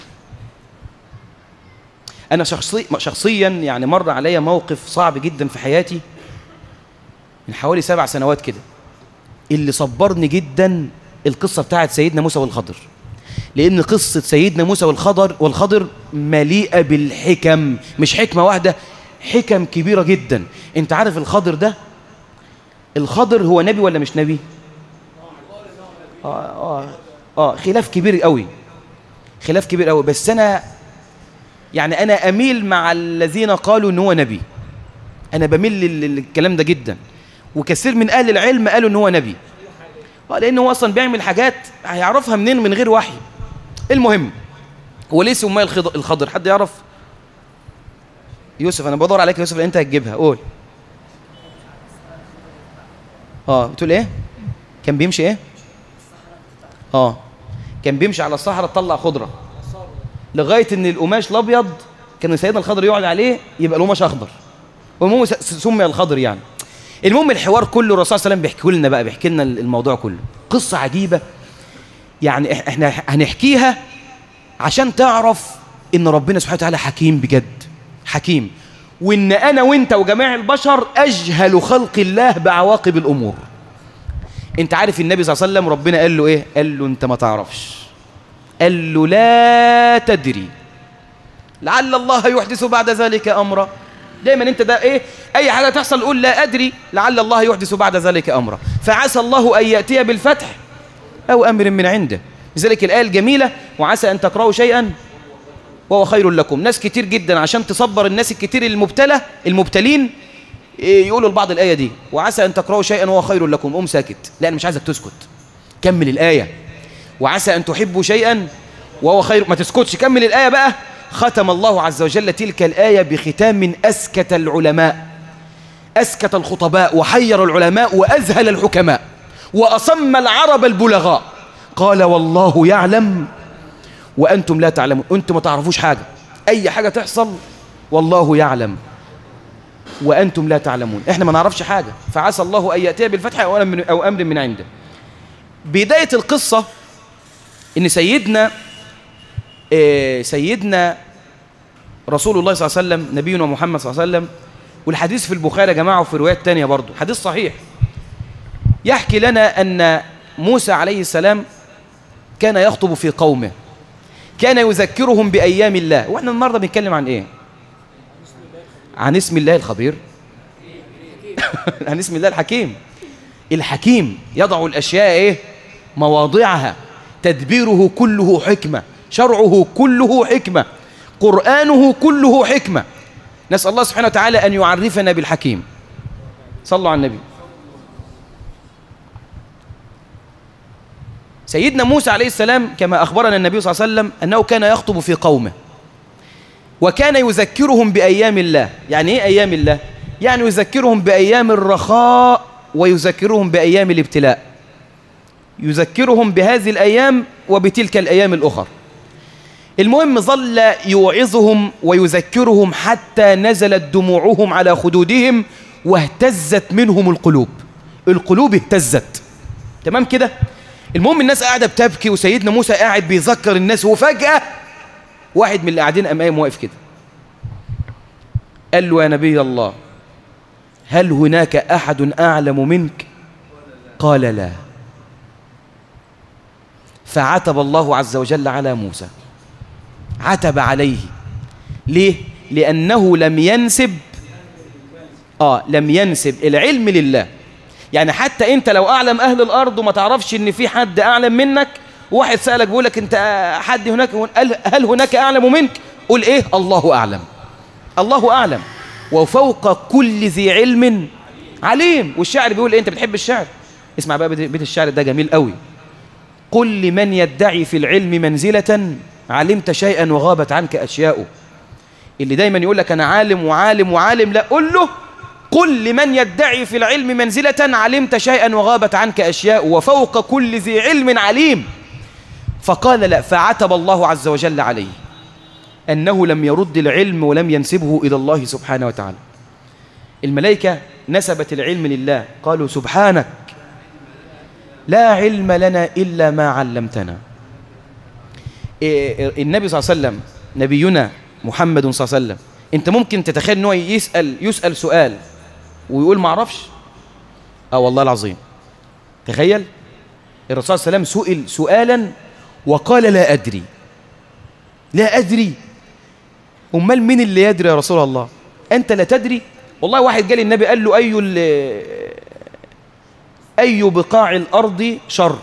أنا شخصيا يعني مر عليا موقف صعب جدا في حياتي من حوالي 7 سنوات كده. اللي صبرني جدا القصة بتاعت سيدنا موسى والخضر، لأن قصة سيدنا موسى والخضر مليئة بالحكم. مش حكمة واحدة، حكم كبيرة جدا. انت عارف الخضر هو نبي ولا مش نبي؟ خلاف كبير قوي، بس أنا أميل مع الذين قالوا إن هو نبي. أنا بميل للكلام ده جدا، وكثير من أهل العلم قالوا إن هو نبي، لأنه هو أصلا بيعمل حاجات هيعرفها منين من غير وحي. المهم، هو ليه سمي الخضر؟ حد يعرف؟ يوسف، أنا بدور عليك يا يوسف، أنت هتجيبها. قول. بتقول إيه؟ كان بيمشي إيه؟ كان بيمشي على الصحراء تطلع خضرة، لغاية ان القماش الابيض كان سيدنا الخضر يقعد عليه يبقى القماش اخضر، والمهم سمي الخضر يعني. المهم، الحوار كله الرسول صلى الله عليه وسلم بيحكي لنا الموضوع كله. قصة عجيبة، يعني احنا هنحكيها عشان تعرف ان ربنا سبحانه وتعالى حكيم بجد، حكيم، وان انا وانت وجميع البشر اجهل خلق الله بعواقب الامور. انت عارف النبي صلى الله عليه وسلم ربنا قال له ايه؟ قال له انت ما تعرفش، قال له لا تدري. لعل الله يحدث بعد ذلك أمرا. دايما انت ده ايه، اي حاجة تحصل قول لا ادري لعل الله يحدث بعد ذلك أمرا، فعسى الله ان يأتي بالفتح او امر من عنده. لذلك الآية الجميلة وعسى ان تكرهوا شيئا وهو خير لكم. ناس كتير جدا عشان تصبر الناس الكتير المبتلين يقولوا لبعض الآية دي وعسى ان تكرهوا شيئا وهو خير لكم، قوم ساكت. لا انا مش عايزك تسكت، كمل الآية. وعسى ان تحبوا شيئا وهو خير، ما تسكتش، كمل الآية بقى. ختم الله عز وجل تلك الآية بختام من أسكت العلماء، أسكت الخطباء، وحير العلماء، وأذهل الحكماء، وأصم العرب البلغاء. قال والله يعلم وأنتم لا تعلمون. أنتم ما تعرفوش حاجة، أي حاجة تحصل والله يعلم وأنتم لا تعلمون، إحنا ما نعرفش حاجة. فعسى الله أن يأتي بالفتح أو أمر من عنده. بداية القصة إن سيدنا رسول الله صلى الله عليه وسلم، نبينا محمد صلى الله عليه وسلم، والحديث في البخاري يا جماعة وفي روايات تانية برضو حديث صحيح، يحكي لنا أن موسى عليه السلام كان يخطب في قومه، كان يذكرهم بأيام الله. وإحنا النهاردة بنتكلم عن إيه؟ عن اسم الله الخبير عن اسم الله الحكيم. الحكيم يضع الأشياء إيه؟ مواضعها، تدبيره كله حكمة، شرعه كله حكمة، قرآنه كله حكمة. نسأل الله سبحانه وتعالى أن يعرفنا بالحكيم. صلوا على النبي. سيدنا موسى عليه السلام كما أخبرنا النبي صلى الله عليه وسلم أنه كان يخطب في قومه، وكان يذكرهم بأيام الله. يعني إيه أيام الله؟ يعني يذكرهم بأيام الرخاء ويذكرهم بأيام الابتلاء، يذكرهم بهذه الأيام وبتلك الأيام الأخرى. المهم ظل يوعظهم ويذكرهم حتى نزلت دموعهم على خدودهم واهتزت منهم القلوب اهتزت. تمام كده؟ المهم الناس قاعدة بتبكي وسيدنا موسى قاعد بيذكر الناس، وفجأة واحد من اللي قاعدين قام واقف كده قال له يا نبي الله هل هناك أحد أعلم منك؟ قال لا. فعتب الله عز وجل على موسى، عتب عليه. ليه؟ لأنه لم ينسب العلم لله. يعني حتى أنت لو أعلم أهل الأرض وما تعرفش إن في حد أعلم منك، واحد سألك بيقول لك أنت حد هناك، هل هناك أعلم منك؟ قول إيه؟ الله أعلم. الله أعلم وفوق كل ذي علم عليم. والشاعر بيقول إيه؟ أنت بتحب الشعر؟ اسمع بقى بيت الشعر ده جميل قوي. قل لمن يدعي في العلم منزلة علمت شيئا وغابت عنك أشياء. اللي دايما يقول لك أنا عالم وعالم وعالم، لا، قل له قل لمن يدعي في العلم منزلة علمت شيئا وغابت عنك أشياء وفوق كل ذي علم عليم. فقال لا، فعتب الله عز وجل عليه أنه لم يرد العلم ولم ينسبه إلى الله سبحانه وتعالى. الملائكة نسبت العلم لله، قالوا سبحانك لا علم لنا إلا ما علمتنا. النبي صلى الله عليه وسلم، نبينا محمد صلى الله عليه وسلم، انت ممكن تتخيل انه يسأل سؤال ويقول ما اعرفش؟ والله العظيم. تخيل الرسول صلى الله عليه وسلم سئل سؤالا وقال لا أدري. لا أدري. أمال مين اللي يدري يا رسول الله؟ أنت لا تدري؟ والله واحد قال النبي قال له أي بقاع الأرض شر؟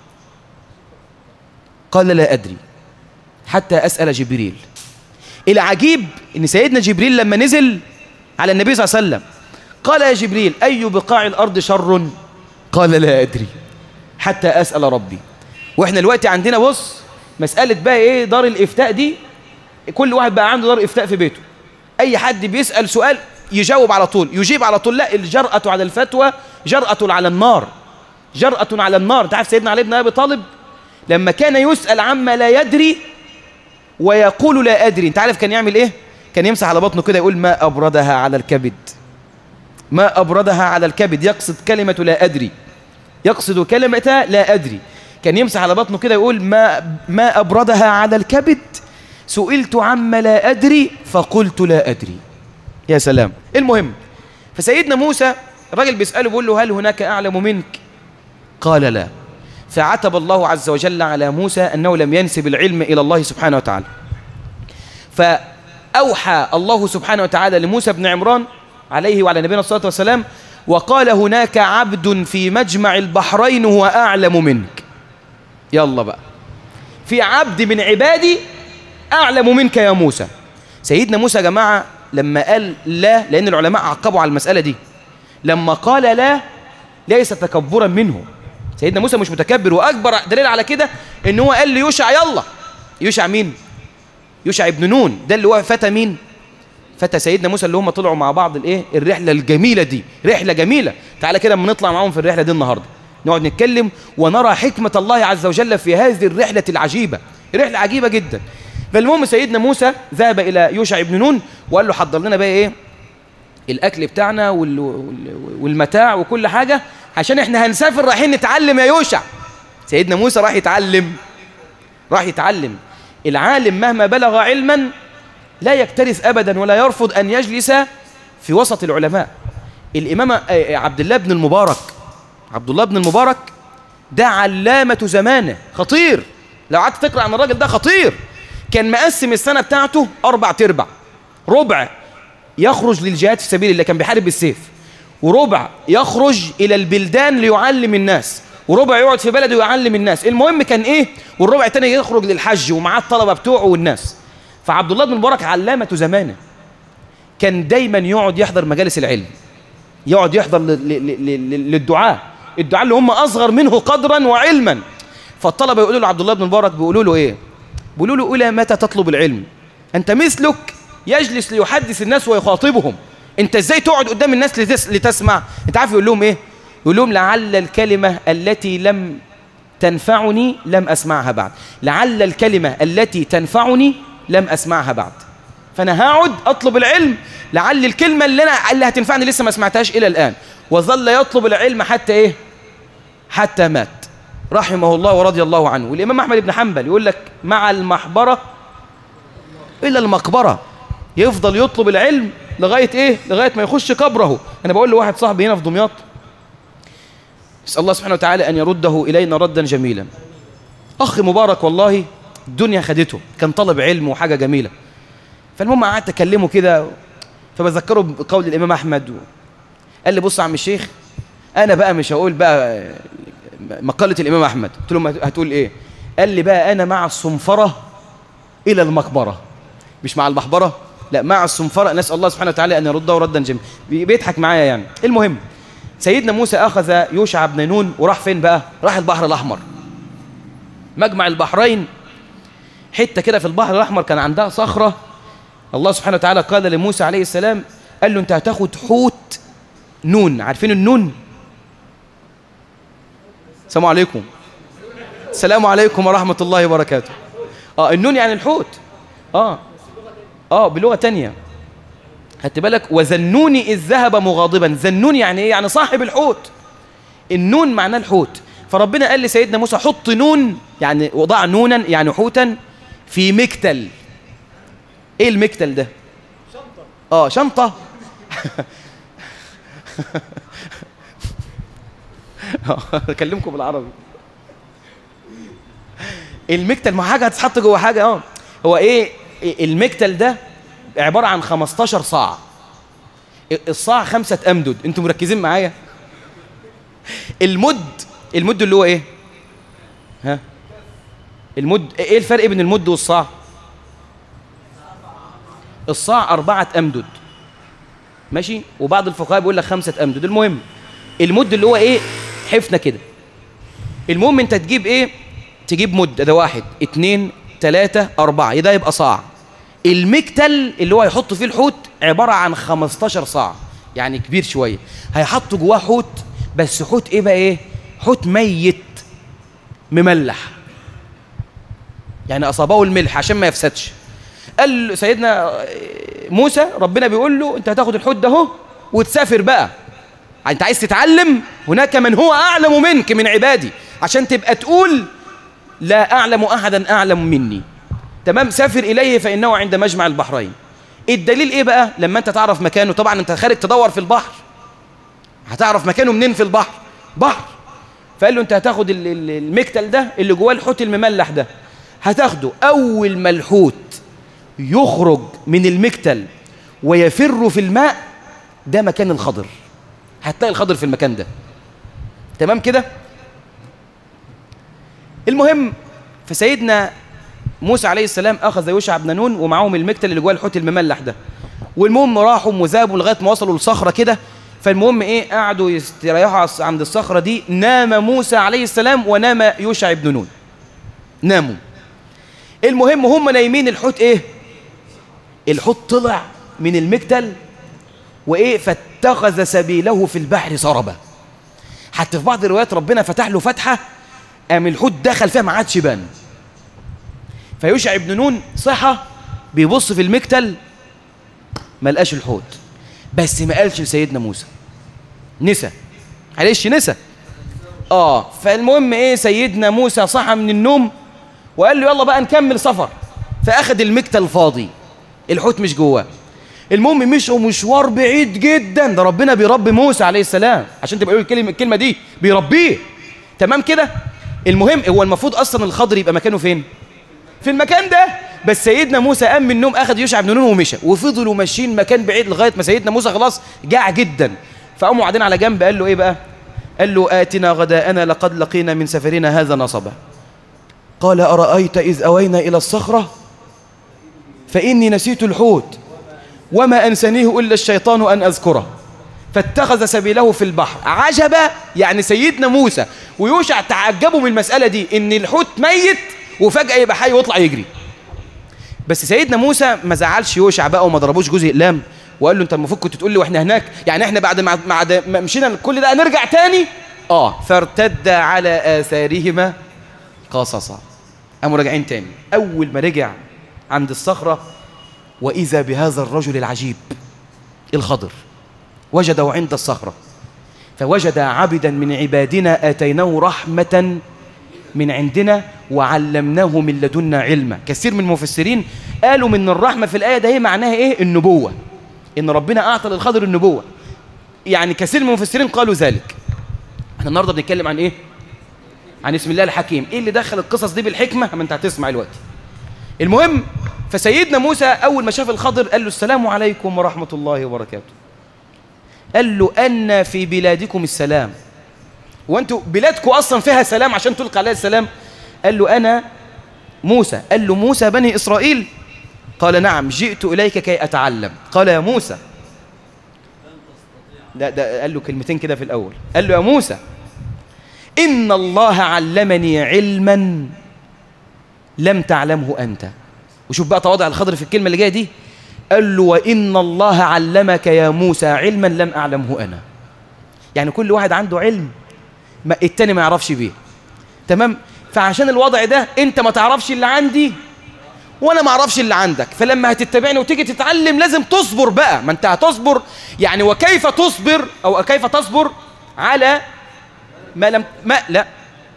قال لا أدري حتى أسأل جبريل. العجيب إن سيدنا جبريل لما نزل على النبي صلى الله عليه وسلم قال يا جبريل أي بقاع الأرض شر؟ قال لا أدري حتى أسأل ربي. وإحنا دلوقتي عندنا بص مسألة بقى إيه، دار الإفتاء دي، كل واحد بقى عنده دار إفتاء في بيته، أي حد بيسأل سؤال يجاوب على طول، يجيب على طول. لا، الجرأة على الفتوى جرأة على النار، جرأة على النار. أنت عارف سيدنا علي بن أبي طالب لما كان يسأل عما لا يدري ويقول لا أدري، أنت عارف كان يعمل إيه؟ كان يمسح على بطنه كده يقول ما أبردها على الكبد، ما أبردها على الكبد، يقصد كلمة لا أدري، يقصد كلمة لا أدري. كان يمسح على بطنه كده يقول ما أبردها على الكبد، سئلت عما لا أدري فقلت لا أدري. يا سلام. المهم فسيدنا موسى الراجل بيسأله بيقول له هل هناك أعلم منك؟ قال لا. فعتب الله عز وجل على موسى أنه لم ينسب العلم إلى الله سبحانه وتعالى. أوحى الله سبحانه وتعالى لموسى بن عمران عليه وعلى نبينا الصلاة والسلام وقال هناك عبد في مجمع البحرين هو أعلم منك. يلا بقى، في عبد من عبادي أعلم منك يا موسى. سيدنا موسى يا جماعة لما قال لا، لأن العلماء عقبوا على المسألة دي، لما قال لا ليس تكبرا منه. سيدنا موسى مش متكبر، وأكبر دليل على كده إن هو قال ليوشع يلا. يوشع مين؟ يوشع ابن نون، ده اللي هو فتى مين؟ فتى سيدنا موسى اللي هم طلعوا مع بعض الرحلة الجميلة دي. رحلة جميلة، تعالى كده اما نطلع معاهم في الرحلة دي النهاردة، نقعد نتكلم ونرى حكمة الله عز وجل في هذه الرحلة العجيبة. رحلة عجيبة جدا. فالمهم سيدنا موسى ذهب إلى يوشع ابن نون وقال له حضر لنا بقى إيه الأكل بتاعنا والمتاع وكل حاجة، عشان إحنا هنسافر رايحين نتعلم يا يوشع. سيدنا موسى راح يتعلم. العالم مهما بلغ علما لا يكترث أبدا ولا يرفض أن يجلس في وسط العلماء. الإمام عبد الله بن المبارك ده علامة زمانه، خطير. لو قعدت تقرأ عن الراجل ده خطير. كان مقسم السنة بتاعته 4/4، ربع يخرج للجهاد في سبيل الله، كان بيحارب بالسيف، وربع يخرج إلى البلدان ليعلم الناس، وربع يقعد في بلده ويعلم الناس. المهم كان إيه، والربع التاني يخرج للحج ومعاه الطلبة بتوعه والناس. فعبد الله بن المبارك علامة زمانه، كان دايما يقعد يحضر مجالس العلم، يقعد يحضر للدعاء اللي هم أصغر منه قدرا وعلما. فالطلبة يقولوا له عبد الله بن المبارك، بيقولوا له إيه؟ بيقولوا له إلى متى تطلب العلم؟ أنت مثلك يجلس ليحدث الناس ويخاطبهم، أنت إزاي تقعد قدام الناس لتسمع؟ أنت عارف يقول لهم إيه؟ يقول لهم لعل الكلمة التي لم تنفعني لم أسمعها بعد، لعل الكلمة التي تنفعني لم أسمعها بعد، فأنا هقعد أطلب العلم لعل الكلمة اللي هتنفعني لسه ما سمعتهاش إلى الآن. وظل يطلب العلم حتى إيه؟ حتى مات رحمه الله ورضي الله عنه. والإمام أحمد بن حنبل يقول لك مع المحبرة إلى المقبرة، يفضل يطلب العلم لغاية إيه؟ لغاية ما يخش قبره. أنا بقول لواحد صاحبي هنا في دمياط، اسأل الله سبحانه وتعالى أن يرده إلينا ردا جميلا. أخ مبارك والله الدنيا خدته، كان طالب علم وحاجة جميلة. فالمهم قعدت أكلمه كده، فبذكره بقول الإمام أحمد، قال لي بص يا عم الشيخ، أنا بقى مش هقول بقى مقالة الإمام أحمد. قلت له هتقول إيه؟ قال لي بقى أنا مع الصنفرة إلى المقبرة، مش مع المحبرة، لا مع الصنفرة. نسأل الله سبحانه وتعالى أن يرده ردا جميلا. بيضحك معايا يعني. المهم سيدنا موسى أخذ يوشع بن نون وراح فين بقى؟ راح البحر الأحمر، مجمع البحرين، حتة كده في البحر الأحمر كان عندها صخرة. الله سبحانه وتعالى قال لموسى عليه السلام، قال له أنت هتاخد حوت نون. عارفين النون؟ السلام عليكم. السلام عليكم ورحمة الله وبركاته. النون يعني الحوت. بلغة تانية، خدت بالك؟ وذنوني إذ ذهب مغاضبا. ذنون يعني إيه؟ يعني صاحب الحوت. النون معناه الحوت. فربنا قال لسيدنا موسى حط نون، يعني وضع نونا يعني حوتا في مكتل. ايه المكتل ده؟ شنطة. شنطة. اكلمكم بالعربي. المكتل ما حاجة هتتحط جوه حاجة. هو ايه المكتل ده؟ عبارة عن 15 صاع. الصاع 5 أمدد. انتم مركزين معايا؟ المد اللي هو ايه؟ المد ايه الفرق بين المد والصاع؟ الصاع 4 أمدد، ماشي، وبعض الفقهاء بيقول لك 5 أمدد. المهم المد اللي هو ايه؟ حفنة كده. المهم انت تجيب ايه؟ تجيب مد، ده 1 2 3 4، ده يبقى صاع. المكتل اللي هو هيحط فيه الحوت عبارة عن 15 صاع، يعني كبير شوية. هيحط جواه حوت، بس حوت ايه بقى؟ ايه؟ حوت ميت مملح، يعني أصابه الملح عشان ما يفسدش. قال سيدنا موسى ربنا بيقول له انت هتاخد الحوت ده اهو وتسافر بقى، انت عايز تتعلم، هناك من هو أعلم منك من عبادي، عشان تبقى تقول لا أعلم أحدا أعلم مني. تمام، سافر إليه فإنه عند مجمع البحرين. الدليل إيه بقى؟ لما أنت تعرف مكانه. طبعا أنت خارج تدور في البحر، هتعرف مكانه منين في البحر؟ بحر. فقال له أنت هتاخد المكتل ده اللي جواه الحوت المملح ده، هتاخده أول ما الحوت يخرج من المكتل ويفر في الماء، ده مكان الخضر. هتلاقي الخضر في المكان ده. تمام كده؟ المهم فسيدنا موسى عليه السلام أخذ يوشع بن نون ومعاهم المكتل اللي جواه الحوت المملح ده، والمهم راحوا وذابوا لغاية ما وصلوا لصخرة كده. فالمهم إيه، قعدوا يستريحوا عند الصخرة دي. نام موسى عليه السلام ونام يوشع بن نون، ناموا. المهم هم نايمين، الحوت إيه، الحوت طلع من المكتل وإيه، فاتخذ سبيله في البحر سربا. حتى في بعض الروايات ربنا فتح له فتحة، قام الحوت دخل فيها ما عادش بان. فيوشع بن نون صحى بيبص في المكتل ما لقاش الحوت، بس ما قالش لسيدنا موسى، نسى، معلش نسى. فالمهم ايه، سيدنا موسى صحى من النوم وقال له يلا بقى نكمل سفر. فاخد المكتل فاضي، الحوت مش جواه. المهم مشوا مشوار بعيد جدا. ده ربنا بيربي موسى عليه السلام، عشان تبقى يقول الكلمه دي، بيربيه. تمام كده؟ المهم هو المفروض اصلا الخضر يبقى مكانه فين؟ في المكان ده. بس سيدنا موسى قام من النوم، اخذ يوشع بن نون ومشى، وفضلوا ماشيين مكان بعيد لغايه ما سيدنا موسى خلاص جاع جدا. فقاموا قاعدين على جنب. قال له ايه بقى؟ قال له آتنا غداءنا لقد لقينا من سفرنا هذا نصبا. قال أرأيت إذ أوينا إلى الصخرة فإني نسيت الحوت وما أنسانيه إلا الشيطان أن أذكره فاتخذ سبيله في البحر. عجبا، يعني سيدنا موسى ويوشع تعجبوا من المسألة دي، إن الحوت ميت وفجأة يبقى حي ويطلع يجري. بس سيدنا موسى ما زعلش يوشع بقى وما ضربوش جوز اقلام وقال له انت المفروض كنت تقول لي واحنا هناك، يعني احنا بعد ما مشينا كل ده نرجع تاني؟ فارتد على آثارهما قصصا. قاموا راجعين تاني. اول ما رجع عند الصخرة واذا بهذا الرجل العجيب الخضر، وجده عند الصخرة فوجد عبدا من عبادنا آتيناه رحمة من عندنا وعلمناه من لدنا علما. كثير من المفسرين قالوا من الرحمة في الآية ده هي معناها إيه؟ النبوة، إن ربنا أعطى للخضر النبوة. يعني كثير من المفسرين قالوا ذلك. احنا النهاردة بنتكلم عن إيه؟ عن اسم الله الحكيم. إيه اللي دخل القصص دي بالحكمة؟ ما أنت هتسمع الوقت. المهم فسيدنا موسى أول ما شاف الخضر قال له السلام عليكم ورحمة الله وبركاته. قال له أن في بلادكم السلام، وأنتوا بلادكم أصلا فيها سلام عشان تلقى عليها السلام؟ قال له أنا موسى. قال له موسى بني إسرائيل؟ قال نعم، جئت إليك كي أتعلم. قال يا موسى، ده قال له كلمتين كده في الأول. قال له يا موسى إن الله علمني علما لم تعلمه أنت. وشوف بقى تواضع الخضر في الكلمة اللي جاية دي. قال له وإن الله علمك يا موسى علما لم أعلمه أنا. يعني كل واحد عنده علم التاني ما يعرفش بيه. تمام؟ فعشان الوضع ده انت ما تعرفش اللي عندي وانا ما اعرفش اللي عندك، فلما هتتبعني وتيجي تتعلم لازم تصبر بقى. ما انت هتصبر يعني، وكيف تصبر او كيف تصبر على ما لا.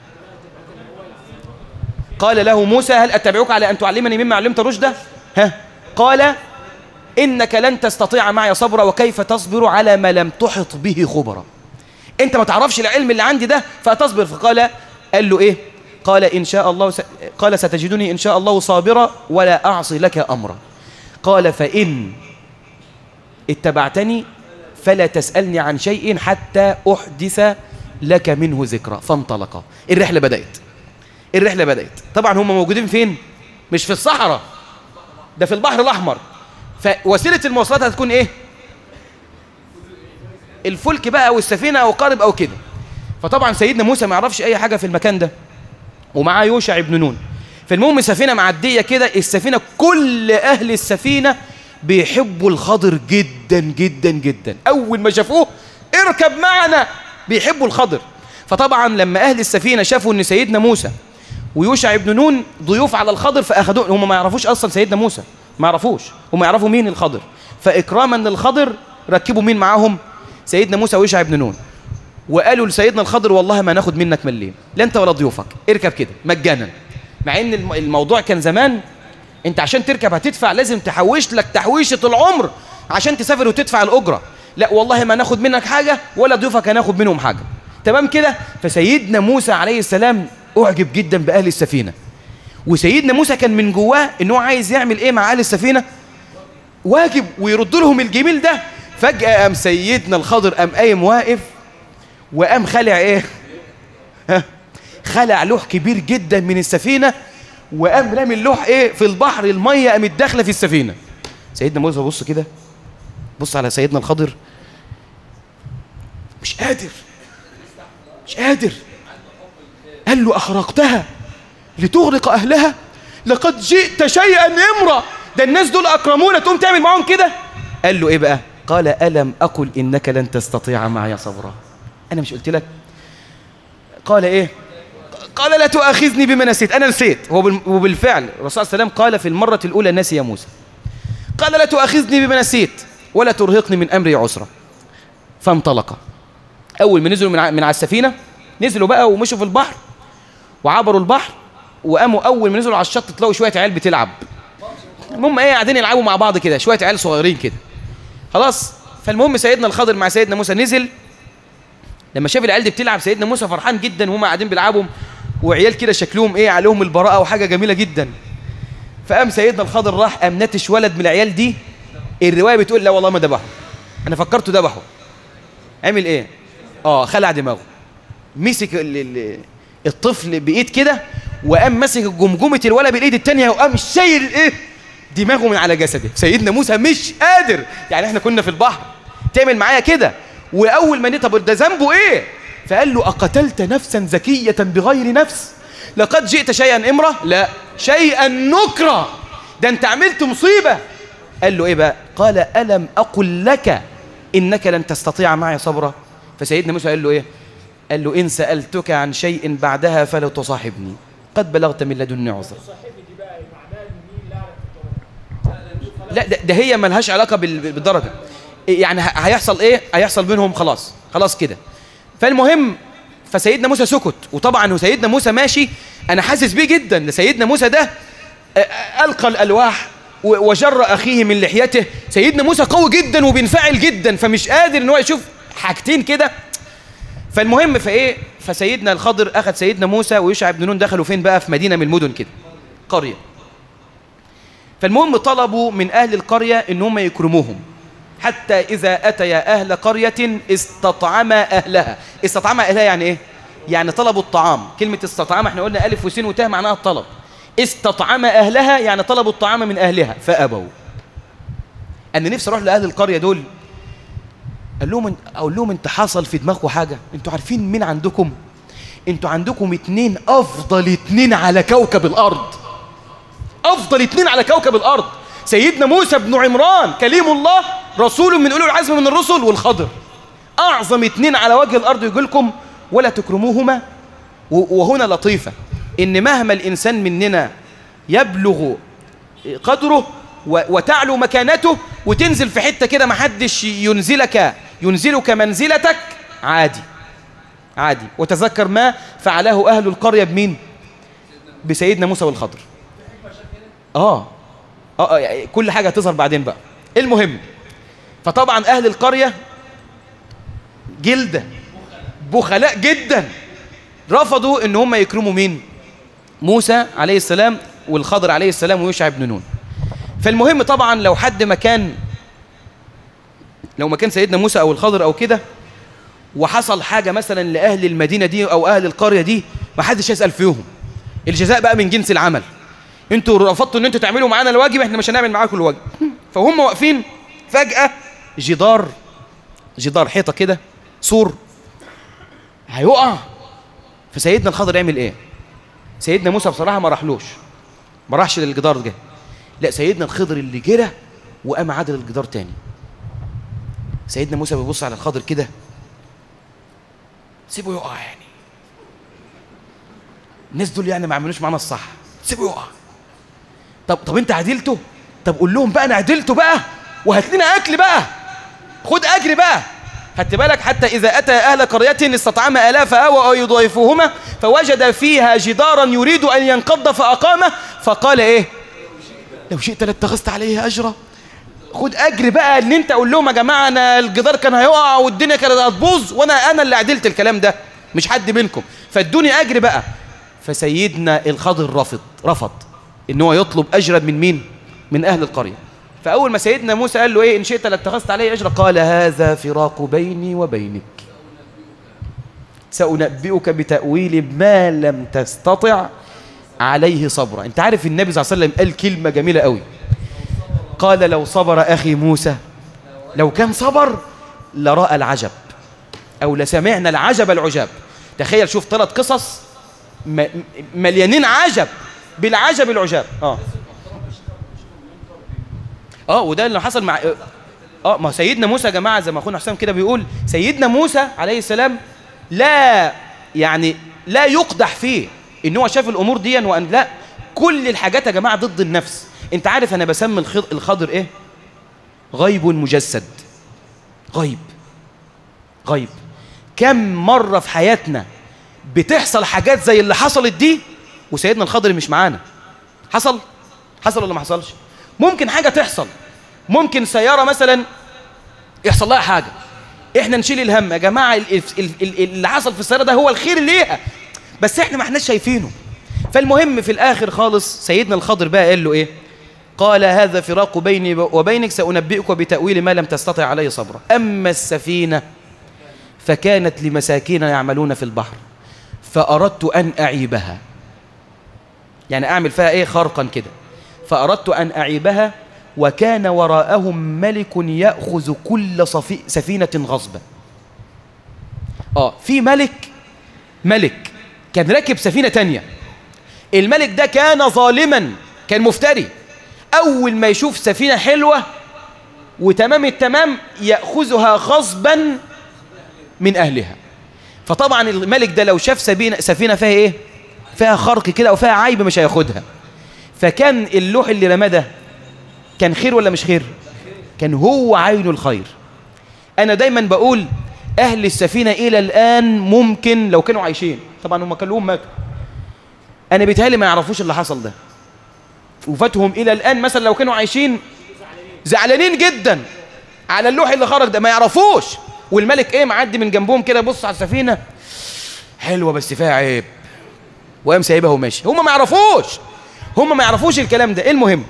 قال له موسى هل اتبعوك على ان تعلمني مما علمت رشدا؟ قال انك لن تستطيع معي صبرا وكيف تصبر على ما لم تحط به خبرا. انت ما تعرفش العلم اللي عندي ده فتصبر. فقال قال له ايه؟ قال إن شاء الله قال ستجدني إن شاء الله صابرا ولا أعصي لك أمرا. قال فإن اتبعتني فلا تسألني عن شيء حتى أحدث لك منه ذكرى. فانطلقا. الرحلة بدأت. طبعا هم موجودين فين؟ مش في الصحراء، ده في البحر الأحمر. فوسيلة المواصلات هتكون إيه؟ الفلك بقى أو السفينة أو قارب أو كده. فطبعا سيدنا موسى ما يعرفش أي حاجة في المكان ده، ومعاه يوشع بن نون. فالمهم سفينة معدية كده. السفينة كل أهل السفينة بيحبوا الخضر جدا جدا جدا. أول ما شافوه اركب معنا، بيحبوا الخضر. فطبعا لما أهل السفينة شافوا أن سيدنا موسى ويوشع بن نون ضيوف على الخضر فأخذوه. هم ما يعرفوش أصلا سيدنا موسى، ما يعرفوش، هم يعرفوا مين الخضر. فإكراما للخضر ركبوا مين معاهم؟ سيدنا موسى ويوشع بن نون. وقالوا لسيدنا الخضر والله ما ناخد منك مليم، لا انت ولا ضيوفك، اركب كده مجانا. مع ان الموضوع كان زمان انت عشان تركب هتدفع، لازم تحوش لك تحويشة العمر عشان تسافر وتدفع الأجرة. لا والله ما ناخد منك حاجة ولا ضيوفك هناخد منهم حاجة. تمام كده؟ فسيدنا موسى عليه السلام أعجب جدا بأهل السفينة، وسيدنا موسى كان من جواه ان هو عايز يعمل ايه مع اهل السفينه؟ واجب، ويرد لهم الجميل ده. فجاه قام سيدنا الخضر قام قايم واقف، وقام خلع ايه؟ خلع لوح كبير جدا من السفينه، وقام رامي اللوح ايه في البحر. الميه قامت داخله في السفينه. سيدنا موسى بص كده، بص على سيدنا الخضر، مش قادر. قال له أخرقتها لتغرق أهلها؟ لقد جئت شيئا إمرا، ده الناس دول أكرمونا تقوم تعمل معهم كده؟ قال له إيه بقى؟ قال ألم أقل إنك لن تستطيع معي صبرا؟ أنا مش قلت لك؟ قال إيه؟ قال لا تؤاخذني بما نسيت. أنا نسيت. وبالفعل الرسول صلى الله عليه وسلم قال في المرة الأولى نسي موسى. قال لا تؤاخذني بما نسيت ولا ترهقني من أمري عسرا. فانطلق. أول ما نزلوا من على السفينة، نزلوا بقى ومشوا في البحر وعبروا البحر، وقاموا أول ما نزلوا على الشط تلاقوا شوية عيال بتلعب. المهم إيه، قاعدين يلعبوا مع بعض كده، شوية عيال صغيرين كده. خلاص. فالمهم سيدنا الخضر مع سيدنا موسى نزل. لما شاف العيال دي بتلعب، سيدنا موسى فرحان جدا وهم قاعدين بيلعبوا، وعيال كده شكلهم إيه، عليهم البراءة وحاجة جميلة جدا. فقام سيدنا الخضر راح قام نتش ولد من العيال دي. الرواية بتقول لا والله ما ذبحه، أنا فكرته ذبحه. عمل إيه؟ خلع دماغه. مسك الطفل بإيد كده، وقام مسك جمجمة الولد بالإيد التانية، وقام شايل إيه؟ دماغه من على جسده. سيدنا موسى مش قادر، يعني إحنا كنا في البحر تعمل معايا كده، وأول ما طب ده ذنبه إيه؟ فقال له أقتلت نفسا زكية بغير نفس لقد جئت شيئا إمرا؟ لا، شيئا نكرا، ده أنت عملت مصيبة. قال له إيه بقى؟ قال ألم أقل لك إنك لن تستطيع معي صبرا؟ فسيدنا موسى قال له إيه؟ قال له إن سألتك عن شيء بعدها فلا تصاحبني، قد بلغت من لدني عذرا. لا ده هي ملهاش علاقة بالدرجة، يعني هيحصل إيه؟ هيحصل بينهم خلاص كده. فالمهم فسيدنا موسى سكت. وطبعا سيدنا موسى ماشي، أنا حاسس بيه جدا. ده سيدنا موسى ده ألقى الألواح وجر أخيه من لحيته. سيدنا موسى قوي جدا وبينفعل جدا، فمش قادر إن هو يشوف حاجتين كده. فالمهم فسيدنا الخضر أخذ سيدنا موسى ويوشع بن نون، دخلوا فين بقى؟ في مدينة من المدن كده، قرية. فالمهم طلبوا من أهل القرية إن هم يكرموهم، حتى إذا أتيا أهل قرية استطعما أهلها. استطعما أهلها يعني إيه؟ يعني طلبوا الطعام. كلمة استطعما احنا قلنا ألف وسين وتاء معناها الطلب. استطعما أهلها يعني طلبوا الطعام من أهلها فأبوا. أنا نفسي أروح لأهل القرية دول، أقول لهم أنت حصل في دماغكم حاجة؟ أنتوا عارفين مين عندكم؟ أنتوا عندكم 2 أفضل 2 على كوكب الأرض. أفضل 2 على كوكب الأرض، سيدنا موسى بن عمران كليم الله، رسول من أولي العزم من الرسل، والخضر. أعظم 2 على وجه الأرض يقول لكم ولا تكرموهما. وهنا لطيفة، إن مهما الإنسان مننا يبلغ قدره وتعلو مكانته وتنزل في حتة كده محدش ينزلك منزلتك، عادي. وتذكر ما فعله أهل القرية بمين؟ بسيدنا موسى والخضر. كل حاجة تظهر بعدين بقى. المهم فطبعا أهل القرية جلدة بخلاء جدا، رفضوا إن هم يكرموا مين؟ موسى عليه السلام والخضر عليه السلام ويوشع بن نون. فالمهم طبعا لو ما كان سيدنا موسى أو الخضر أو كده، وحصل حاجة مثلا لأهل المدينة دي أو أهل القرية دي، ما حدش يسأل فيهم. الجزاء بقى من جنس العمل. انتوا رفضتوا ان انتوا تعملوا معانا الواجب، احنا مش هنعمل معاكم الواجب. فهم واقفين، فجأة جدار حيطة كده، سور هيقع. فسيدنا الخضر يعمل ايه؟ سيدنا موسى بصراحة ما راحش للجدار ده. لا، سيدنا الخضر اللي جرى وقام عدل الجدار تاني. سيدنا موسى بيبص على الخضر كده، سيبه يقع، يعني الناس دول يعني ما عملوش معانا الصح، سيبه يقع. طب انت عدلته؟ طب قول لهم بقى انا عدلته بقى، وهات لنا اكل بقى، خد اجر بقى. خدت بالك؟ حتى اذا اتى اهل قريه استطعما الاف فاووا يضيفوهما فوجد فيها جدارا يريد ان ينقض فاقامه فقال ايه؟ لو شئت لاتخذت عليه اجرا. خد اجر بقى، ان انت قول لهم يا جماعه انا الجدار كان هيقع والدنيا كانت هتبوظ، وانا اللي عدلت الكلام ده، مش حد منكم، فادوني اجر بقى. فسيدنا الخضر رفض ان هو يطلب اجرا من مين؟ من اهل القريه. فاول ما سيدنا موسى قال له ايه؟ ان شئت لاتخذت عليه اجرا. قال هذا فراق بيني وبينك، سأنبئك بتأويل ما لم تستطع عليه صبرا. انت عارف النبي صلى الله عليه وسلم قال كلمة جميلة قوي، قال لو صبر أخي موسى، لو كان صبر لرأى العجب أو لسمعنا العجب العجاب. تخيل، شوف 3 قصص مليانين عجب بالعجب العجاب. وده اللي حصل مع ما سيدنا موسى يا جماعة، زي ما أخونا حسام كده بيقول، سيدنا موسى عليه السلام لا يقدح فيه ان هو شاف الامور دي، وان لا، كل الحاجات يا جماعه ضد النفس. انت عارف انا بسمي الخضر ايه؟ غيب مجسد. غيب. كم مره في حياتنا بتحصل حاجات زي اللي حصلت دي وسيدنا الخضر مش معانا؟ حصل ولا ما حصلش؟ ممكن حاجه تحصل، ممكن سياره مثلا يحصل لها حاجه، احنا نشيل الهم يا جماعه، اللي حصل في السياره ده هو الخير ليها، بس احنا ما احناش شايفينه. فالمهم في الاخر خالص سيدنا الخضر بقى قال له ايه؟ قال هذا فراق بيني وبينك، سأنبئك بتأويل ما لم تستطع عليه صبرا. اما السفينه فكانت لمساكين يعملون في البحر فأردت أن أعيبها، يعني أعمل فيها إيه؟ خرقا كده. فأردت أن أعيبها وكان وراءهم ملك يأخذ كل سفينة غصبا. في ملك كان راكب سفينة تانية. الملك ده كان ظالما، كان مفتري. أول ما يشوف سفينة حلوة وتمام التمام يأخذها غصبا من أهلها. فطبعا الملك ده لو شاف سفينة فيها إيه؟ فيها خرق كده أو فيها عيب مش هياخدها. فكان اللوح اللي رماه ده كان خير ولا مش خير؟ كان هو عين الخير. أنا دايما بقول أهل السفينة إلى الآن ممكن لو كانوا عايشين، طبعا هم كلهم ماتوا، أنا بيتهيألي ما يعرفوش اللي حصل ده، وفاتهم إلى الآن مثلا لو كانوا عايشين زعلانين جدا على اللوح اللي خرج ده، ما يعرفوش. والملك إيه؟ معدي من جنبهم كده، بص على السفينة حلوة بس فيها عيب، وقام سايبها وماشي. هم ما يعرفوش الكلام ده. المهم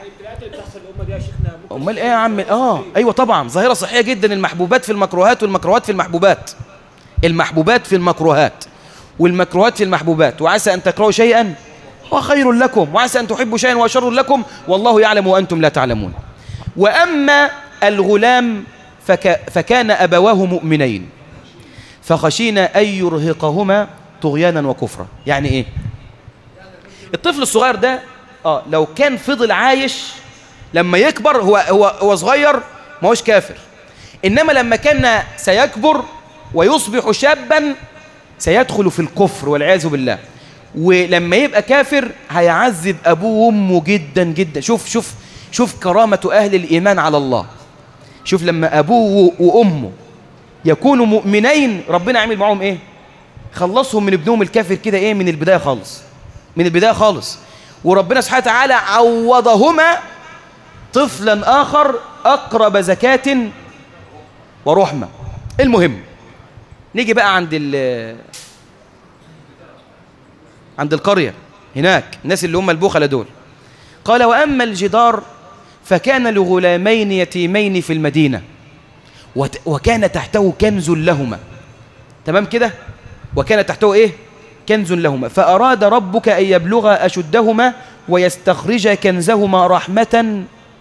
امال ايه يا عم؟ ايوه طبعا، ظاهره صحيه جدا. المحبوبات في المكروهات والمكروهات في المحبوبات، المحبوبات في المكروهات والمكروهات في المحبوبات. وعسى ان تكرهوا شيئا هو خير لكم، وعسى ان تحبوا شيئا هو شر لكم، والله يعلم وانتم لا تعلمون. واما الغلام فكان ابواه مؤمنين فخشينا ان يرهقهما طغيانا وكفرا. يعني ايه؟ الطفل الصغير ده لو كان فضل عايش لما يكبر، هو صغير ما هوش كافر، إنما لما كان سيكبر ويصبح شابا سيدخل في الكفر والعياذ بالله. ولما يبقى كافر هيعذب أبوه وأمه جدا جدا. شوف كرامة أهل الإيمان على الله. شوف لما أبوه وأمه يكونوا مؤمنين، ربنا عامل معهم إيه؟ خلصهم من ابنهم الكافر كده إيه؟ من البداية خالص. وربنا سبحانه وتعالى عوضهما طفلا آخر أقرب زكاة ورحمة. المهم نيجي بقى عند القرية هناك، الناس اللي هم البخلة دول. قال وأما الجدار فكان لغلامين يتيمين في المدينة وكان تحته كنز لهما. تمام كده؟ وكان تحته إيه؟ كنز لهما. فأراد ربك أن يبلغا أشدهما ويستخرج كنزهما رحمة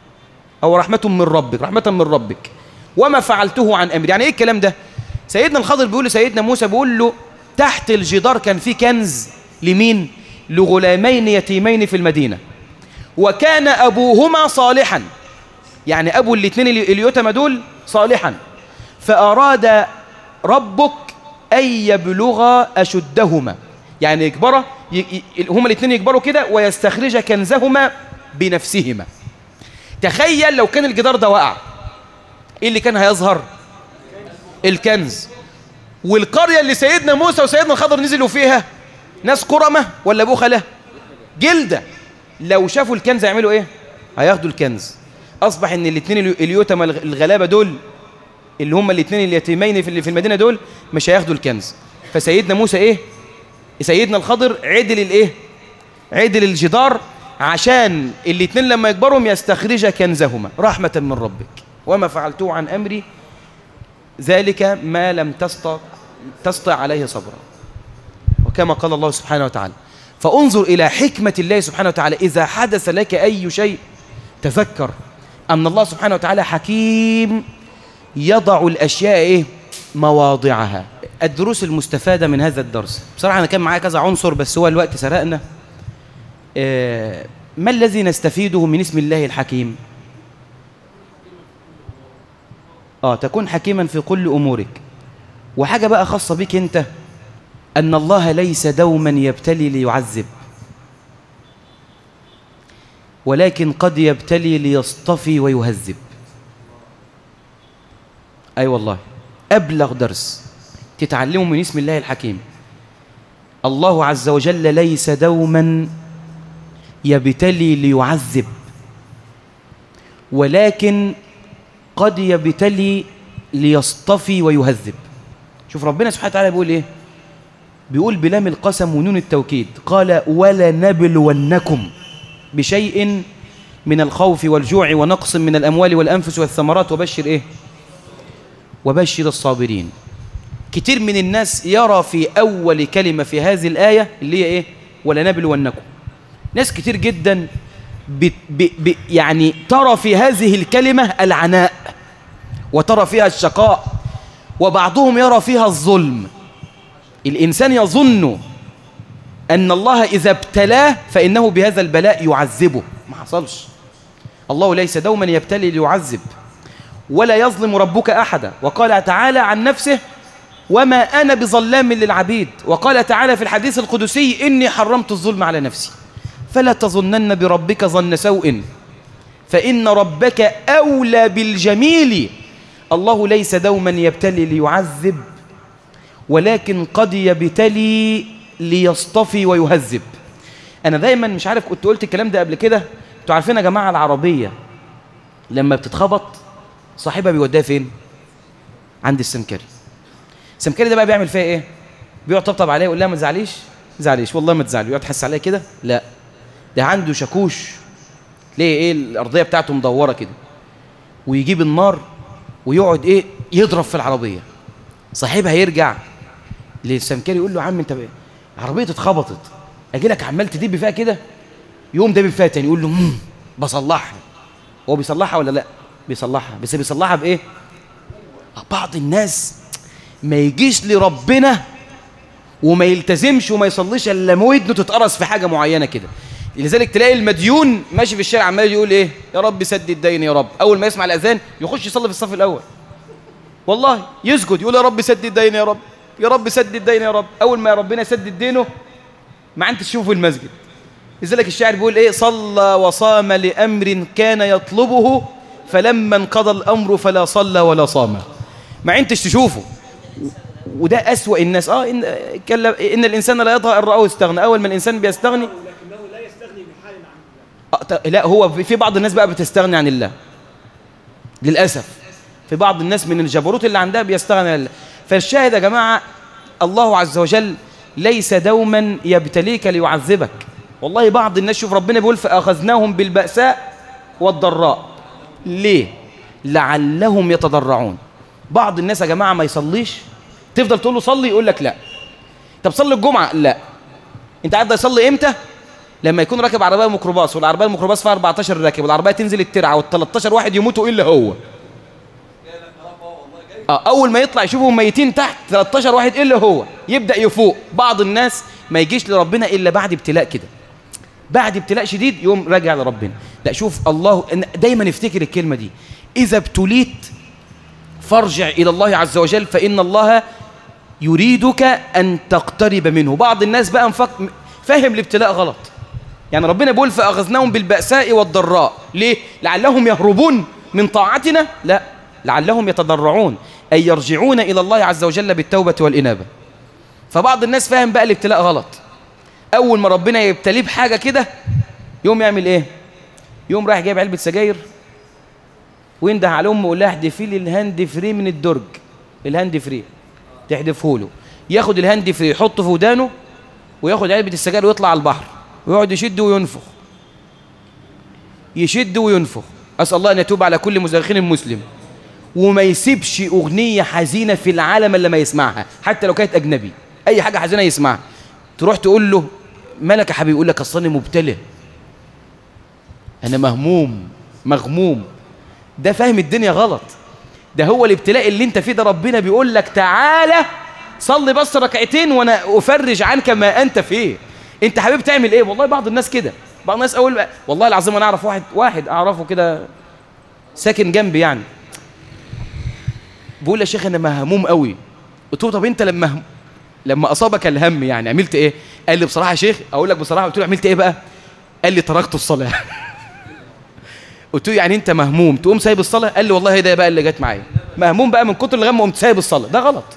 من ربك وما فعلته عن أمري. يعني إيه الكلام ده؟ سيدنا الخضر بيقول لسيدنا موسى، بيقول له تحت الجدار كان في كنز لمين؟ لغلامين يتيمين في المدينة وكان أبوهما صالحا، يعني أبو الاثنين اليتامى دول صالحا. فأراد ربك أن يبلغا أشدهما، يعني يكبروا هما الاثنين يكبروا كده ويستخرج كنزهما بنفسهما. تخيل لو كان الجدار ده وقع، ايه اللي كان هيظهر؟ الكنز. والقرية اللي سيدنا موسى وسيدنا الخضر نزلوا فيها ناس كرمة ولا بخلة؟ جلدة. لو شافوا الكنز هيعملوا ايه؟ هياخدوا الكنز. اصبح ان الاثنين اليتامى الغلابة دول اللي هم الاثنين اليتيمين في المدينة دول مش هياخدوا الكنز. فسيدنا موسى ايه؟ سيدنا الخضر عدل الايه؟ عدل الجدار عشان الاتنين لما يكبرهم يستخرج كنزهما رحمة من ربك وما فعلته عن أمري ذلك ما لم تستطع عليه صبرا، وكما قال الله سبحانه وتعالى. فانظر إلى حكمة الله سبحانه وتعالى، إذا حدث لك أي شيء تذكر أن الله سبحانه وتعالى حكيم يضع الأشياء إيه؟ مواضعها. الدروس المستفادة من هذا الدرس، بصراحة أنا كان معايا كذا عنصر بس هو الوقت سرقنا. ما الذي نستفيده من اسم الله الحكيم؟ تكون حكيما في كل أمورك. وحاجة بقى خاصة بك أنت، أن الله ليس دوما يبتلي ليعذب، ولكن قد يبتلي ليصطفي ويهذب. أي والله أبلغ درس تتعلمه من اسم الله الحكيم. الله عز وجل ليس دوما يبتلي ليعذب، ولكن قد يبتلي ليصطفي ويهذب. شوف ربنا سبحانه وتعالى بيقول إيه؟ بيقول بلام القسم ونون التوكيد، قال ولنبلونكم بشيء من الخوف والجوع ونقص من الأموال والأنفس والثمرات وبشر إيه؟ وبشر الصابرين. كتير من الناس يرى في أول كلمة في هذه الآية اللي هي إيه؟ ولنبلونكم. ناس كتير جدا يعني ترى في هذه الكلمة العناء، وترى فيها الشقاء، وبعضهم يرى فيها الظلم. الإنسان يظن أن الله إذا ابتلاه فإنه بهذا البلاء يعذبه. ما حصلش. الله ليس دوما يبتلي ليعذب، ولا يظلم ربك أحدا. وقال تعالى عن نفسه وما أنا بظلام للعبيد. وقال تعالى في الحديث القدسي إني حرمت الظلم على نفسي فلا تظنن بربك ظن سوء فإن ربك أولى بالجميل. الله ليس دوما يبتلي ليعذب، ولكن قد يبتلي ليصطفي ويهذب. أنا دايما مش عارف كنت قلت الكلام ده قبل كده. انتوا عارفين يا جماعة العربية لما بتتخبط صاحبها بيوديها فين؟ عند السمكري. السمكري ده بقى بيعمل فيها ايه؟ بيقعد طبطب عليها يقول لها ما تزعليش تزعليش والله ما تزعلي، يقعد يحس عليها كده. لا، ده عنده شاكوش ليه ايه الارضيه بتاعته مدوره كده، ويجيب النار ويقعد ايه يضرب في العربيه. صاحبها يرجع للسمكري يقول له عم انت عربيه اتخبطت اجي لك عمال تدب فيها كده، يقوم دب فيها تاني يقول له بصلحها. هو بيصلحها ولا لا؟ بيصلحها، بس بيصلحها بايه؟ بعض الناس ما يجيش لربنا وما يلتزمش وما يصليش الا لما ودنه تتقرص في حاجه معينه كده. لذلك تلاقي المديون ماشي في الشارع عمال يقول ايه؟ يا رب سد الدين يا رب. اول ما يسمع الاذان يخش يصلي في الصف الاول، والله يسجد يقول يا رب سد الدين يا رب، يا رب سد الدين يا رب. اول ما ربنا يسدد دينه ما انت تشوفه في المسجد. لذلك الشاعر بيقول ايه؟ صلى وصام لامر كان يطلبه فلما انقضى الامر فلا صلى ولا صام. ما انتش تشوفه. وده أسوأ الناس. إن الإنسان لا يطغى إن رآه استغنى. أول ما الإنسان بيستغني لكنه لا يستغني بحال عن الله. لا، هو في بعض الناس بقى بتستغني عن الله للأسف. في بعض الناس من الجبروت اللي عندها بيستغني عن الله. فالشاهد يا جماعة الله عز وجل ليس دوما يبتليك ليعذبك. والله بعض الناس شوف ربنا بيقول فأخذناهم بالبأساء والضراء. ليه؟ لعلهم يتضرعون. بعض الناس يا جماعة ما يصليش، تفضل تقول له صلي يقول لك لا. طب صلي الجمعة، لا. انت عارف ده يصلي امتى؟ لما يكون راكب عربية ميكروباص، والعربية الميكروباص فيها 14 راكب، والعربية تنزل الترعة وال13 واحد يموتوا الا هو. اول ما يطلع يشوفهم ميتين تحت 13 واحد الا هو، يبدأ يفوق. بعض الناس ما يجيش لربنا الا بعد ابتلاء كده، بعد ابتلاء شديد يوم راجع لربنا. لا شوف الله دايما افتكر الكلمة دي، إذا ابتليت فارجع إلى الله عز وجل فإن الله يريدك أن تقترب منه. بعض الناس بقى فاهم الابتلاء غلط. يعني ربنا بيقول فأخذناهم بالبأساء والضراء. ليه؟ لعلهم يهربون من طاعتنا؟ لا، لعلهم يتضرعون أي يرجعون إلى الله عز وجل بالتوبة والإنابة. فبعض الناس فاهم بقى الابتلاء غلط. أول ما ربنا يبتليه بحاجة كده يوم يعمل إيه؟ يوم رايح جايب علبة سجاير وينده على أمه ويقول لها احدفي لي الهاند فري من الدرج. الهاند فري تحدفه له، ياخد الهاند فري يحطه في ودانه وياخد علبة السجاير ويطلع على البحر ويقعد يشد وينفخ، يشد وينفخ. أسأل الله أن يتوب على كل مزخرف مسلم. وما يسيبش أغنية حزينة في العالم إلا ما يسمعها، حتى لو كانت أجنبي، أي حاجة حزينة يسمعها. تروح تقول له مالك يا حبيبي، يقول لك أصل أنا مبتلى، أنا مهموم مغموم. ده فاهم الدنيا غلط. ده هو الابتلاء اللي انت فيه ده ربنا بيقول لك تعالى صلي بس ركعتين وانا افرج عنك ما انت فيه. انت حبيب تعمل ايه؟ والله بعض الناس كده، بعض الناس اول والله العظيم انا اعرف واحد اعرفه كده ساكن جنبي يعني، بيقول يا شيخ انا مهموم قوي. قلت له طب انت لما اصابك الهم يعني عملت ايه؟ قال لي بصراحه يا شيخ اقول لك بصراحه. قلت له عملت ايه بقى؟ قال لي تركت الصلاه. قلت له يعني انت مهموم تقوم سايب الصلاه؟ قال لي والله هي ده بقى اللي جت معايا، مهموم بقى من كتر الغم قمت سايب الصلاه. ده غلط.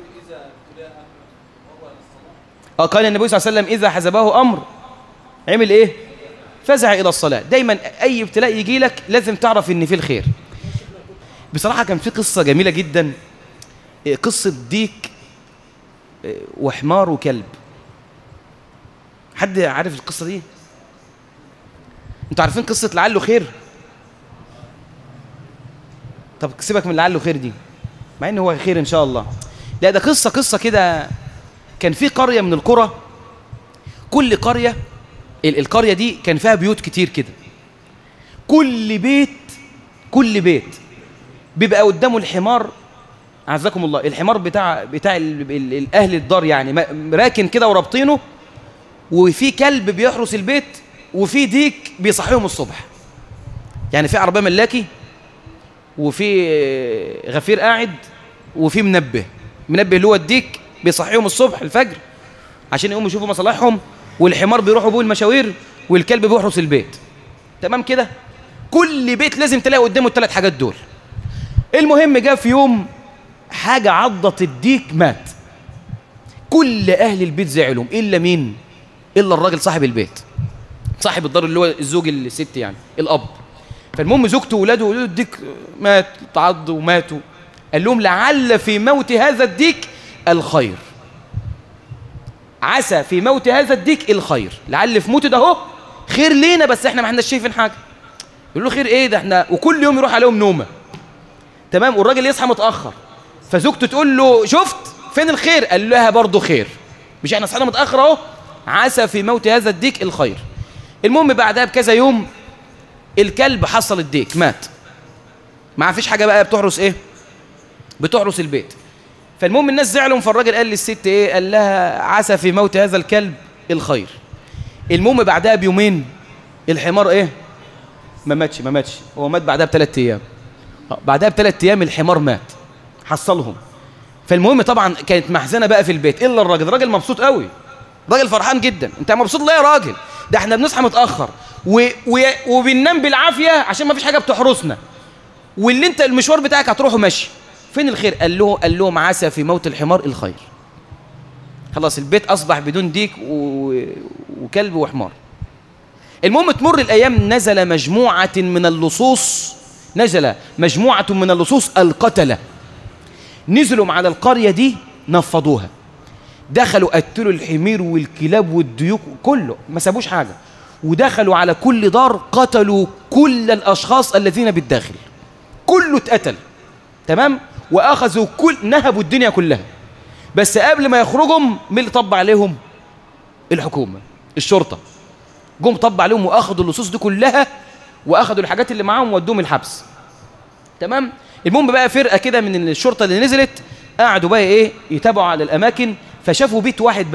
قال النبي صلى الله عليه وسلم اذا حزبه امر عمل ايه؟ فزع الى الصلاه. دايما اي ابتلاء يجي لك لازم تعرف ان فيه الخير. بصراحه كان في قصه جميله جدا، قصه ديك وحمار وكلب. حد عارف القصه دي؟ انتوا عارفين قصه لعله خير؟ طب سيبك من لعله خير دي، مع ان هو خير ان شاء الله. لا ده قصه كده. كان في قريه من القرى، كل قريه القريه دي كان فيها بيوت كتير كده، كل بيت بيبقى قدامه الحمار. اعزكم الله، الحمار بتاع اهل الدار يعني راكن كده ورابطينه، وفي كلب بيحرس البيت، وفي ديك بيصحيهم الصبح. يعني في عربيه ملاكي، وفي غفير قاعد، وفي منبه اللي هو الديك بيصحيهم الصبح الفجر عشان يقوموا يشوفوا مصالحهم، والحمار بيروحوا بيه المشاوير، والكلب بيحرس البيت. تمام كده؟ كل بيت لازم تلاقي قدامه الثلاث حاجات دول. المهم جاء في يوم حاجه عضت الديك مات. كل اهل البيت زعلوا الا مين؟ الا الراجل صاحب البيت، صاحب الدار اللي هو الزوج الست يعني الاب. فالمهم زوجته وولاده يقولوا الديك مات، تعض وماتوا. قال لهم لعل في موت هذا الديك الخير، عسى في موت هذا الديك الخير، لعل في موته ده اهو خير لينا، بس احنا ما احناش شايفين حاجه. يقول له خير ايه ده؟ احنا وكل يوم يروح عليهم نومه. تمام؟ والراجل يصحى متاخر، فزوجته تقول له شفت فين الخير؟ قال لها برضه خير، مش احنا صحينا متاخر اهو، عسى في موت هذا الديك الخير. المهم بعدها بكذا يوم الكلب حصل الديك مات، ما فيش حاجه بقى بتحرس ايه؟ بتحرس البيت. فالمهم الناس زعلوا، فالراجل قال للست ايه؟ قال لها عسى في موت هذا الكلب الخير. المهم بعدها بيومين الحمار ايه؟ ما ماتش، هو مات بعدها ب3 ايام. بعدها ب3 ايام الحمار مات، حصلهم. فالمهم طبعا كانت محزنه بقى في البيت الا الراجل مبسوط قوي، راجل فرحان جدا. انت مبسوط ليه يا راجل؟ ده احنا بنصحى متاخر وبننام بالعافيه عشان ما فيش حاجه بتحرسنا، واللي انت المشوار بتاعك هتروحه ماشي. فين الخير؟ قال لهم عسى في موت الحمار الخير. خلاص البيت اصبح بدون ديك وكلب وحمار. المهم تمر الايام، نزل مجموعه من اللصوص القتله، نزلوا على القريه دي نفضوها، دخلوا قتلوا الحمير والكلاب والديوك كله، ما سابوش حاجه، ودخلوا على كل دار قتلوا كل الاشخاص الذين بالداخل، كله اتقتل. تمام؟ واخذوا نهبوا الدنيا كلها. بس قبل ما يخرجوا مين اللي طب عليهم؟ الحكومه، الشرطه. جم طب عليهم واخذوا اللصوص دي كلها، واخذوا الحاجات اللي معاهم وودوهم الحبس. تمام؟ المهم بقى فرقه كده من الشرطه اللي نزلت قعدوا بقى ايه؟ يتابعوا على الاماكن، فشافوا بيت واحد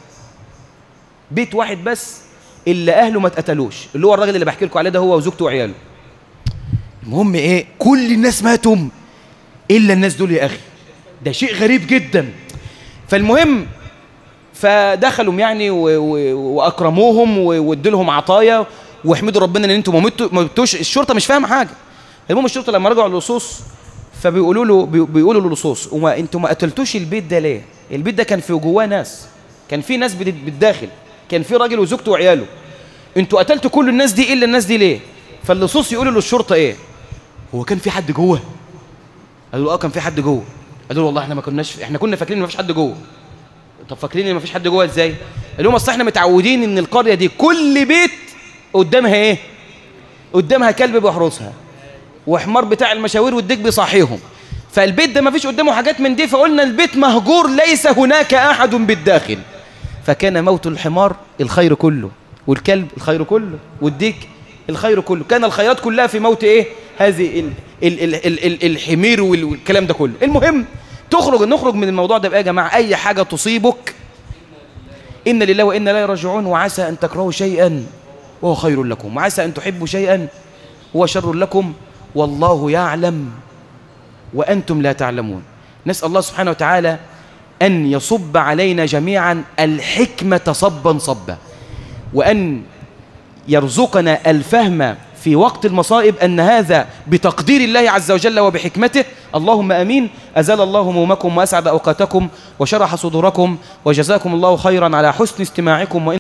بس اللي اهله ما اتقتلوش، اللي هو الراجل اللي بحكي لكم عليه ده، هو وزوجته وعياله. المهم ايه؟ كل الناس ماتوا الا الناس دول يا اخي، ده شيء غريب جدا. فالمهم فدخلوا يعني واكرموهم وادوا لهم عطايا واحمدوا ربنا ان انتم ما متوش. الشرطه مش فاهمه حاجه. المهم الشرطه لما رجعوا اللصوص فبيقولوا للصوص انتوا ما قتلتوش البيت ده ليه؟ البيت ده كان في جواه ناس، كان في ناس بالداخل، كان في راجل وزوجته وعياله، انتوا قتلتوا كل الناس دي الا الناس دي ليه؟ فاللصوص يقولوا للشرطه ايه؟ هو كان في حد جوه؟ قالوا كان في حد جوه. قالوا والله احنا كنا فاكرين ان ما فيش حد جوه. طب فاكرين ان ما فيش حد جوه ازاي؟ اللي هم اصل احنا متعودين ان القريه دي كل بيت قدامها ايه؟ قدامها كلب بيحرسها وحمار بتاع المشاوير والديك بيصاحيهم، فالبيت ده ما فيش قدامه حاجات من دي، فقلنا البيت مهجور ليس هناك احد بالداخل، فكان موت الحمار الخير كله، والكلب الخير كله، والديك الخير كله، كان الخيرات كلها في موت ايه؟ هذه الحمير والكلام ده كله. المهم نخرج من الموضوع ده بقى يا جماعه، اي حاجه تصيبك إن لله وإنا إليه راجعون، وعسى أن تكرهوا شيئا وهو خير لكم، وعسى أن تحبوا شيئا هو شر لكم، والله يعلم وأنتم لا تعلمون. نسأل الله سبحانه وتعالى أن يصب علينا جميعا الحكمة صبا صبا، وأن يرزقنا الفهم في وقت المصائب أن هذا بتقدير الله عز وجل وبحكمته. اللهم أمين. أزال الله همومكم وأسعد أوقاتكم وشرح صدوركم، وجزاكم الله خيرا على حسن استماعكم.